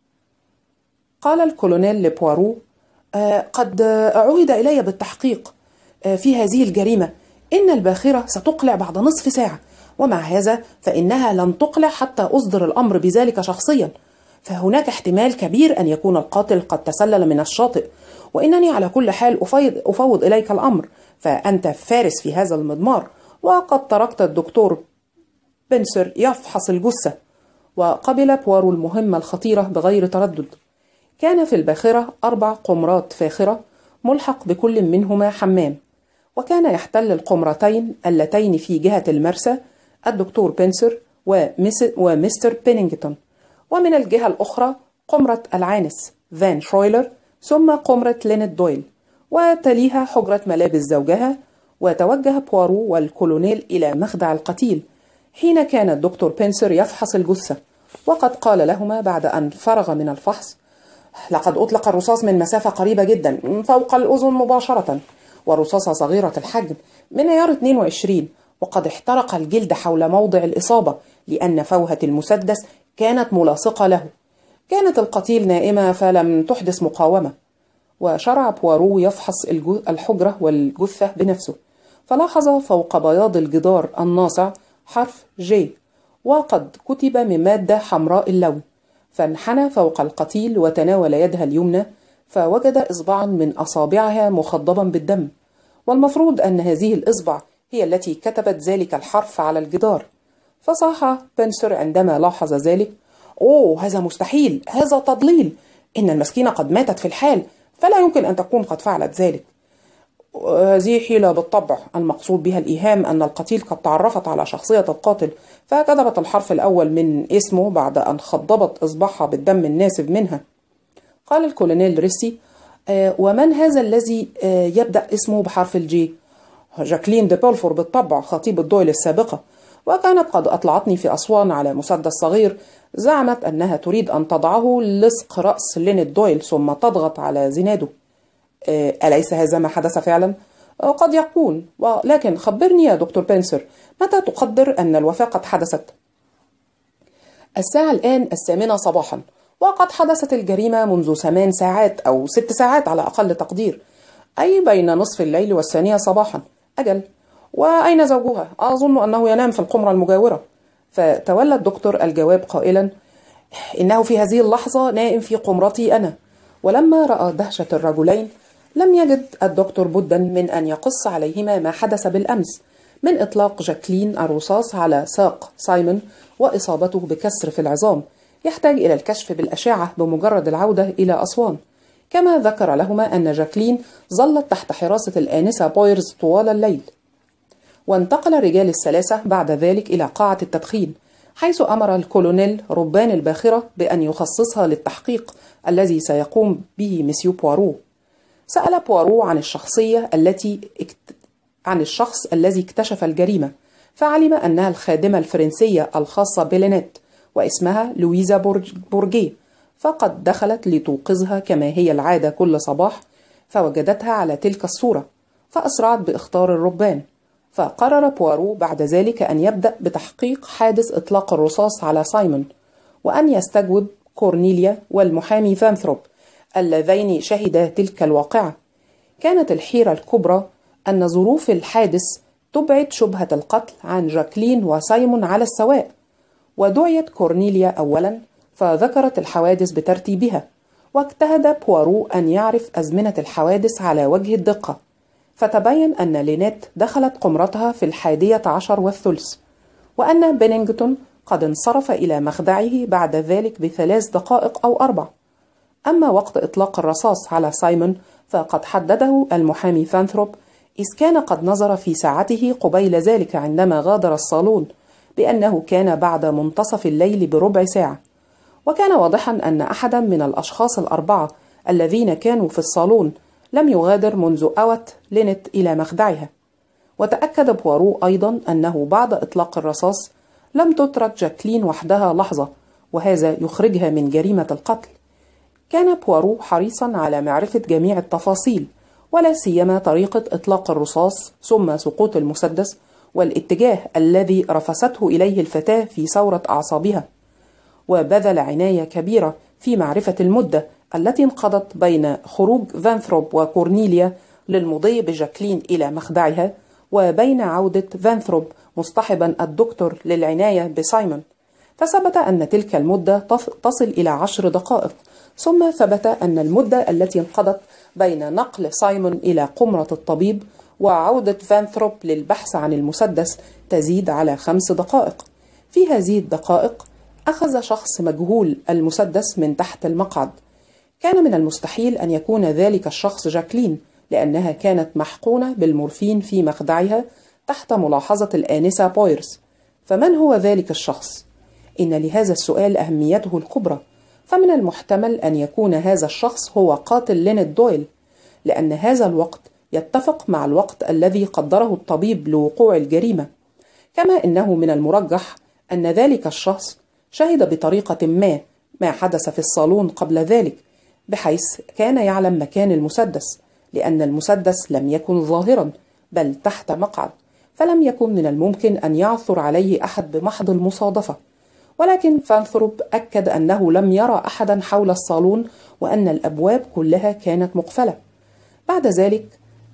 قال الكولونيل لبوارو: قد عهد إلي بالتحقيق في هذه الجريمة. إن الباخرة ستقلع بعد نصف ساعة، ومع هذا فإنها لن تقلع حتى أصدر الأمر بذلك شخصيا، فهناك احتمال كبير أن يكون القاتل قد تسلل من الشاطئ، وإنني على كل حال أفوض إليك الأمر، فأنت فارس في هذا المضمار، وقد تركت الدكتور بنسر يفحص الجثة. وقبل بوارو المهمة الخطيرة بغير تردد. كان في الباخرة 4 قمرات فاخرة ملحق بكل منهما حمام، وكان يحتل القمرتين اللتين في جهة المرسى الدكتور بنسر ومستر بينينغتون، ومن الجهة الأخرى قمرة العانس فان شرويلر، ثم قمرة لينيت دويل، وتليها حجرة ملابس زوجها. وتوجه بوارو والكولونيل إلى مخدع القتيل حين كان الدكتور بنسر يفحص الجثة، وقد قال لهما بعد أن فرغ من الفحص: لقد أطلق الرصاص من مسافة قريبة جدا فوق الأذن مباشرة، ورصاصة صغيرة الحجم من عيار 22، وقد احترق الجلد حول موضع الإصابة لأن فوهة المسدس كانت ملاصقة له. كانت القتيل نائمة فلم تحدث مقاومة. وشرع بوارو يفحص الحجرة والجثة بنفسه، فلاحظ فوق بياض الجدار الناصع حرف جي، وقد كتب من مادة حمراء اللون. فانحنى فوق القتيل وتناول يدها اليمنى، فوجد إصبعا من أصابعها مخضبا بالدم، والمفروض أن هذه الإصبع هي التي كتبت ذلك الحرف على الجدار. فصاح بنسر عندما لاحظ ذلك: أوه، هذا مستحيل، هذا تضليل، إن المسكينة قد ماتت في الحال، فلا يمكن أن تكون قد فعلت ذلك. هذه حيلة بالطبع، المقصود بها الإيهام أن القتيل قد تعرفت على شخصية القاتل، فكتبت الحرف الأول من اسمه بعد أن خضبت إصبعها بالدم الناسب منها. قال الكولونيل ريسي: ومن هذا الذي يبدأ اسمه بحرف الجي؟ جاكلين دي بولفور بالطبع، خطيب الدويل السابقة، وكانت قد أطلعتني في أسوان على مسدس صغير زعمت أنها تريد أن تضعه لصق رأس لينيت دويل ثم تضغط على زناده. أليس هذا ما حدث فعلا؟ قد يكون، ولكن خبرني يا دكتور بنسر، متى تقدر أن الوفاة قد حدثت؟ الساعة الآن 8 صباحا، وقد حدثت الجريمة منذ 8 ساعات أو 6 ساعات على أقل تقدير، أي بين نصف الليل والثانية صباحا. أجل، وأين زوجها؟ أظن أنه ينام في القمرة المجاورة. فتولى الدكتور الجواب قائلا: إنه في هذه اللحظة نائم في قمرتي أنا. ولما رأى دهشة الرجلين لم يجد الدكتور بدا من أن يقص عليهما ما حدث بالأمس من إطلاق جاكلين الرصاص على ساق سايمون وإصابته بكسر في العظام يحتاج إلى الكشف بالأشعة بمجرد العودة إلى أسوان. كما ذكر لهما أن جاكلين ظلت تحت حراسة الآنسة بويرز طوال الليل. وانتقل الرجال الثلاثة بعد ذلك إلى قاعة التدخين، حيث أمر الكولونيل ربان الباخرة بأن يخصصها للتحقيق الذي سيقوم به مسيو بوارو. سأل بوارو عن الشخص الذي اكتشف الجريمة، فعلم أنها الخادمة الفرنسية الخاصة بلينيت واسمها لويزا بورجيه، فقد دخلت لتوقظها كما هي العادة كل صباح، فوجدتها على تلك الصورة، فأسرعت بإخطار الربان. فقرر بوارو بعد ذلك أن يبدأ بتحقيق حادث إطلاق الرصاص على سايمون، وأن يستجوب كورنيليا والمحامي فانثروب اللذين شهدا تلك الواقعة. كانت الحيرة الكبرى أن ظروف الحادث تبعد شبهة القتل عن جاكلين وسايمون على السواء، ودعيت كورنيليا أولا فذكرت الحوادث بترتيبها، واجتهد بوارو أن يعرف أزمنة الحوادث على وجه الدقة، فتبين أن لينيت دخلت قمرتها في 11:30، وأن بينينغتون قد انصرف إلى مخدعه بعد ذلك ب3 دقائق أو 4. أما وقت إطلاق الرصاص على سايمون فقد حدده المحامي فانثروب، إذ كان قد نظر في ساعته قبيل ذلك عندما غادر الصالون بأنه كان بعد منتصف الليل بربع ساعة، وكان واضحا أن أحدا من الأشخاص ال4 الذين كانوا في الصالون لم يغادر منذ أوت لينيت إلى مخدعها. وتأكد بوارو أيضا أنه بعد إطلاق الرصاص لم تترك جاكلين وحدها لحظة، وهذا يخرجها من جريمة القتل. كان بوارو حريصا على معرفة جميع التفاصيل، ولا سيما طريقة إطلاق الرصاص ثم سقوط المسدس والاتجاه الذي رفسته إليه الفتاة في ثورة أعصابها، وبذل عناية كبيرة في معرفة المدة التي انقضت بين خروج فانثروب وكورنيليا للمضي بجاكلين إلى مخدعها وبين عودة فانثروب مصطحبا الدكتور للعناية بسايمون، فثبت أن تلك المدة تصل إلى 10 دقائق، ثم ثبت أن المدة التي انقضت بين نقل سايمون إلى قمرة الطبيب وعودة فانثروب للبحث عن المسدس تزيد على 5 دقائق. في هذه الدقائق أخذ شخص مجهول المسدس من تحت المقعد. كان من المستحيل أن يكون ذلك الشخص جاكلين، لأنها كانت محقونة بالمورفين في مخدعها تحت ملاحظة الآنسة بويرز. فمن هو ذلك الشخص؟ إن لهذا السؤال أهميته الكبرى، فمن المحتمل أن يكون هذا الشخص هو قاتل لينيت دويل، لأن هذا الوقت يتفق مع الوقت الذي قدره الطبيب لوقوع الجريمة، كما إنه من المرجح أن ذلك الشخص شهد بطريقة ما حدث في الصالون قبل ذلك، بحيث كان يعلم مكان المسدس، لأن المسدس لم يكن ظاهرا بل تحت مقعد، فلم يكن من الممكن أن يعثر عليه أحد بمحض المصادفة. ولكن فانثروب أكد أنه لم يرى أحدا حول الصالون وأن الأبواب كلها كانت مقفلة. بعد ذلك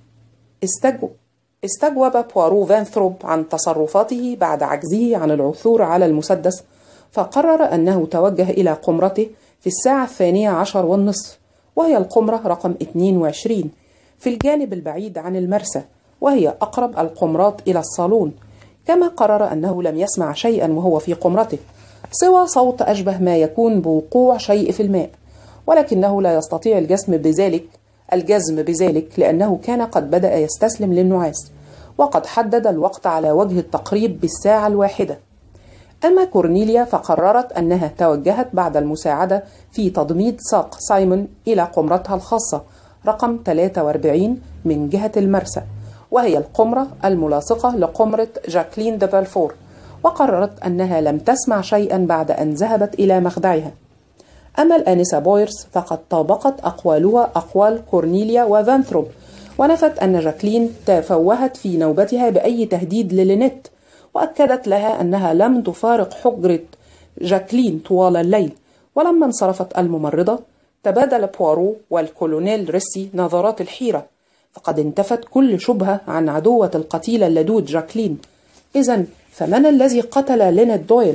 استجوب بوارو فانثروب عن تصرفاته بعد عجزه عن العثور على المسدس، فقرر أنه توجه إلى قمرته في 12:10، وهي القمرة رقم 22 في الجانب البعيد عن المرسى، وهي أقرب القمرات إلى الصالون. كما قرر أنه لم يسمع شيئا وهو في قمرته سوى صوت أشبه ما يكون بوقوع شيء في الماء، ولكنه لا يستطيع الجزم بذلك لأنه كان قد بدأ يستسلم للنعاس، وقد حدد الوقت على وجه التقريب ب1:01. أما كورنيليا فقررت أنها توجهت بعد المساعدة في تضميد ساق سايمون إلى قمرتها الخاصة رقم 43 من جهة المرسى، وهي القمرة الملاصقة لقمرة جاكلين دي بلفور، وقررت أنها لم تسمع شيئا بعد أن ذهبت إلى مخدعها. أما الآنسة بويرز فقد طابقت أقوالها أقوال كورنيليا وفانثروب، ونفت أن جاكلين تفوهت في نوبتها بأي تهديد للينيت، وأكدت لها أنها لم تفارق حجرة جاكلين طوال الليل. ولما انصرفت الممرضة تبادل بوارو والكولونيل ريسي نظرات الحيرة، فقد انتفت كل شبهة عن عدوة القتيلة اللدود جاكلين. إذن فمن الذي قتل لينيت دويل؟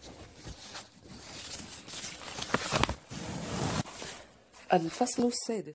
الفصل السادس.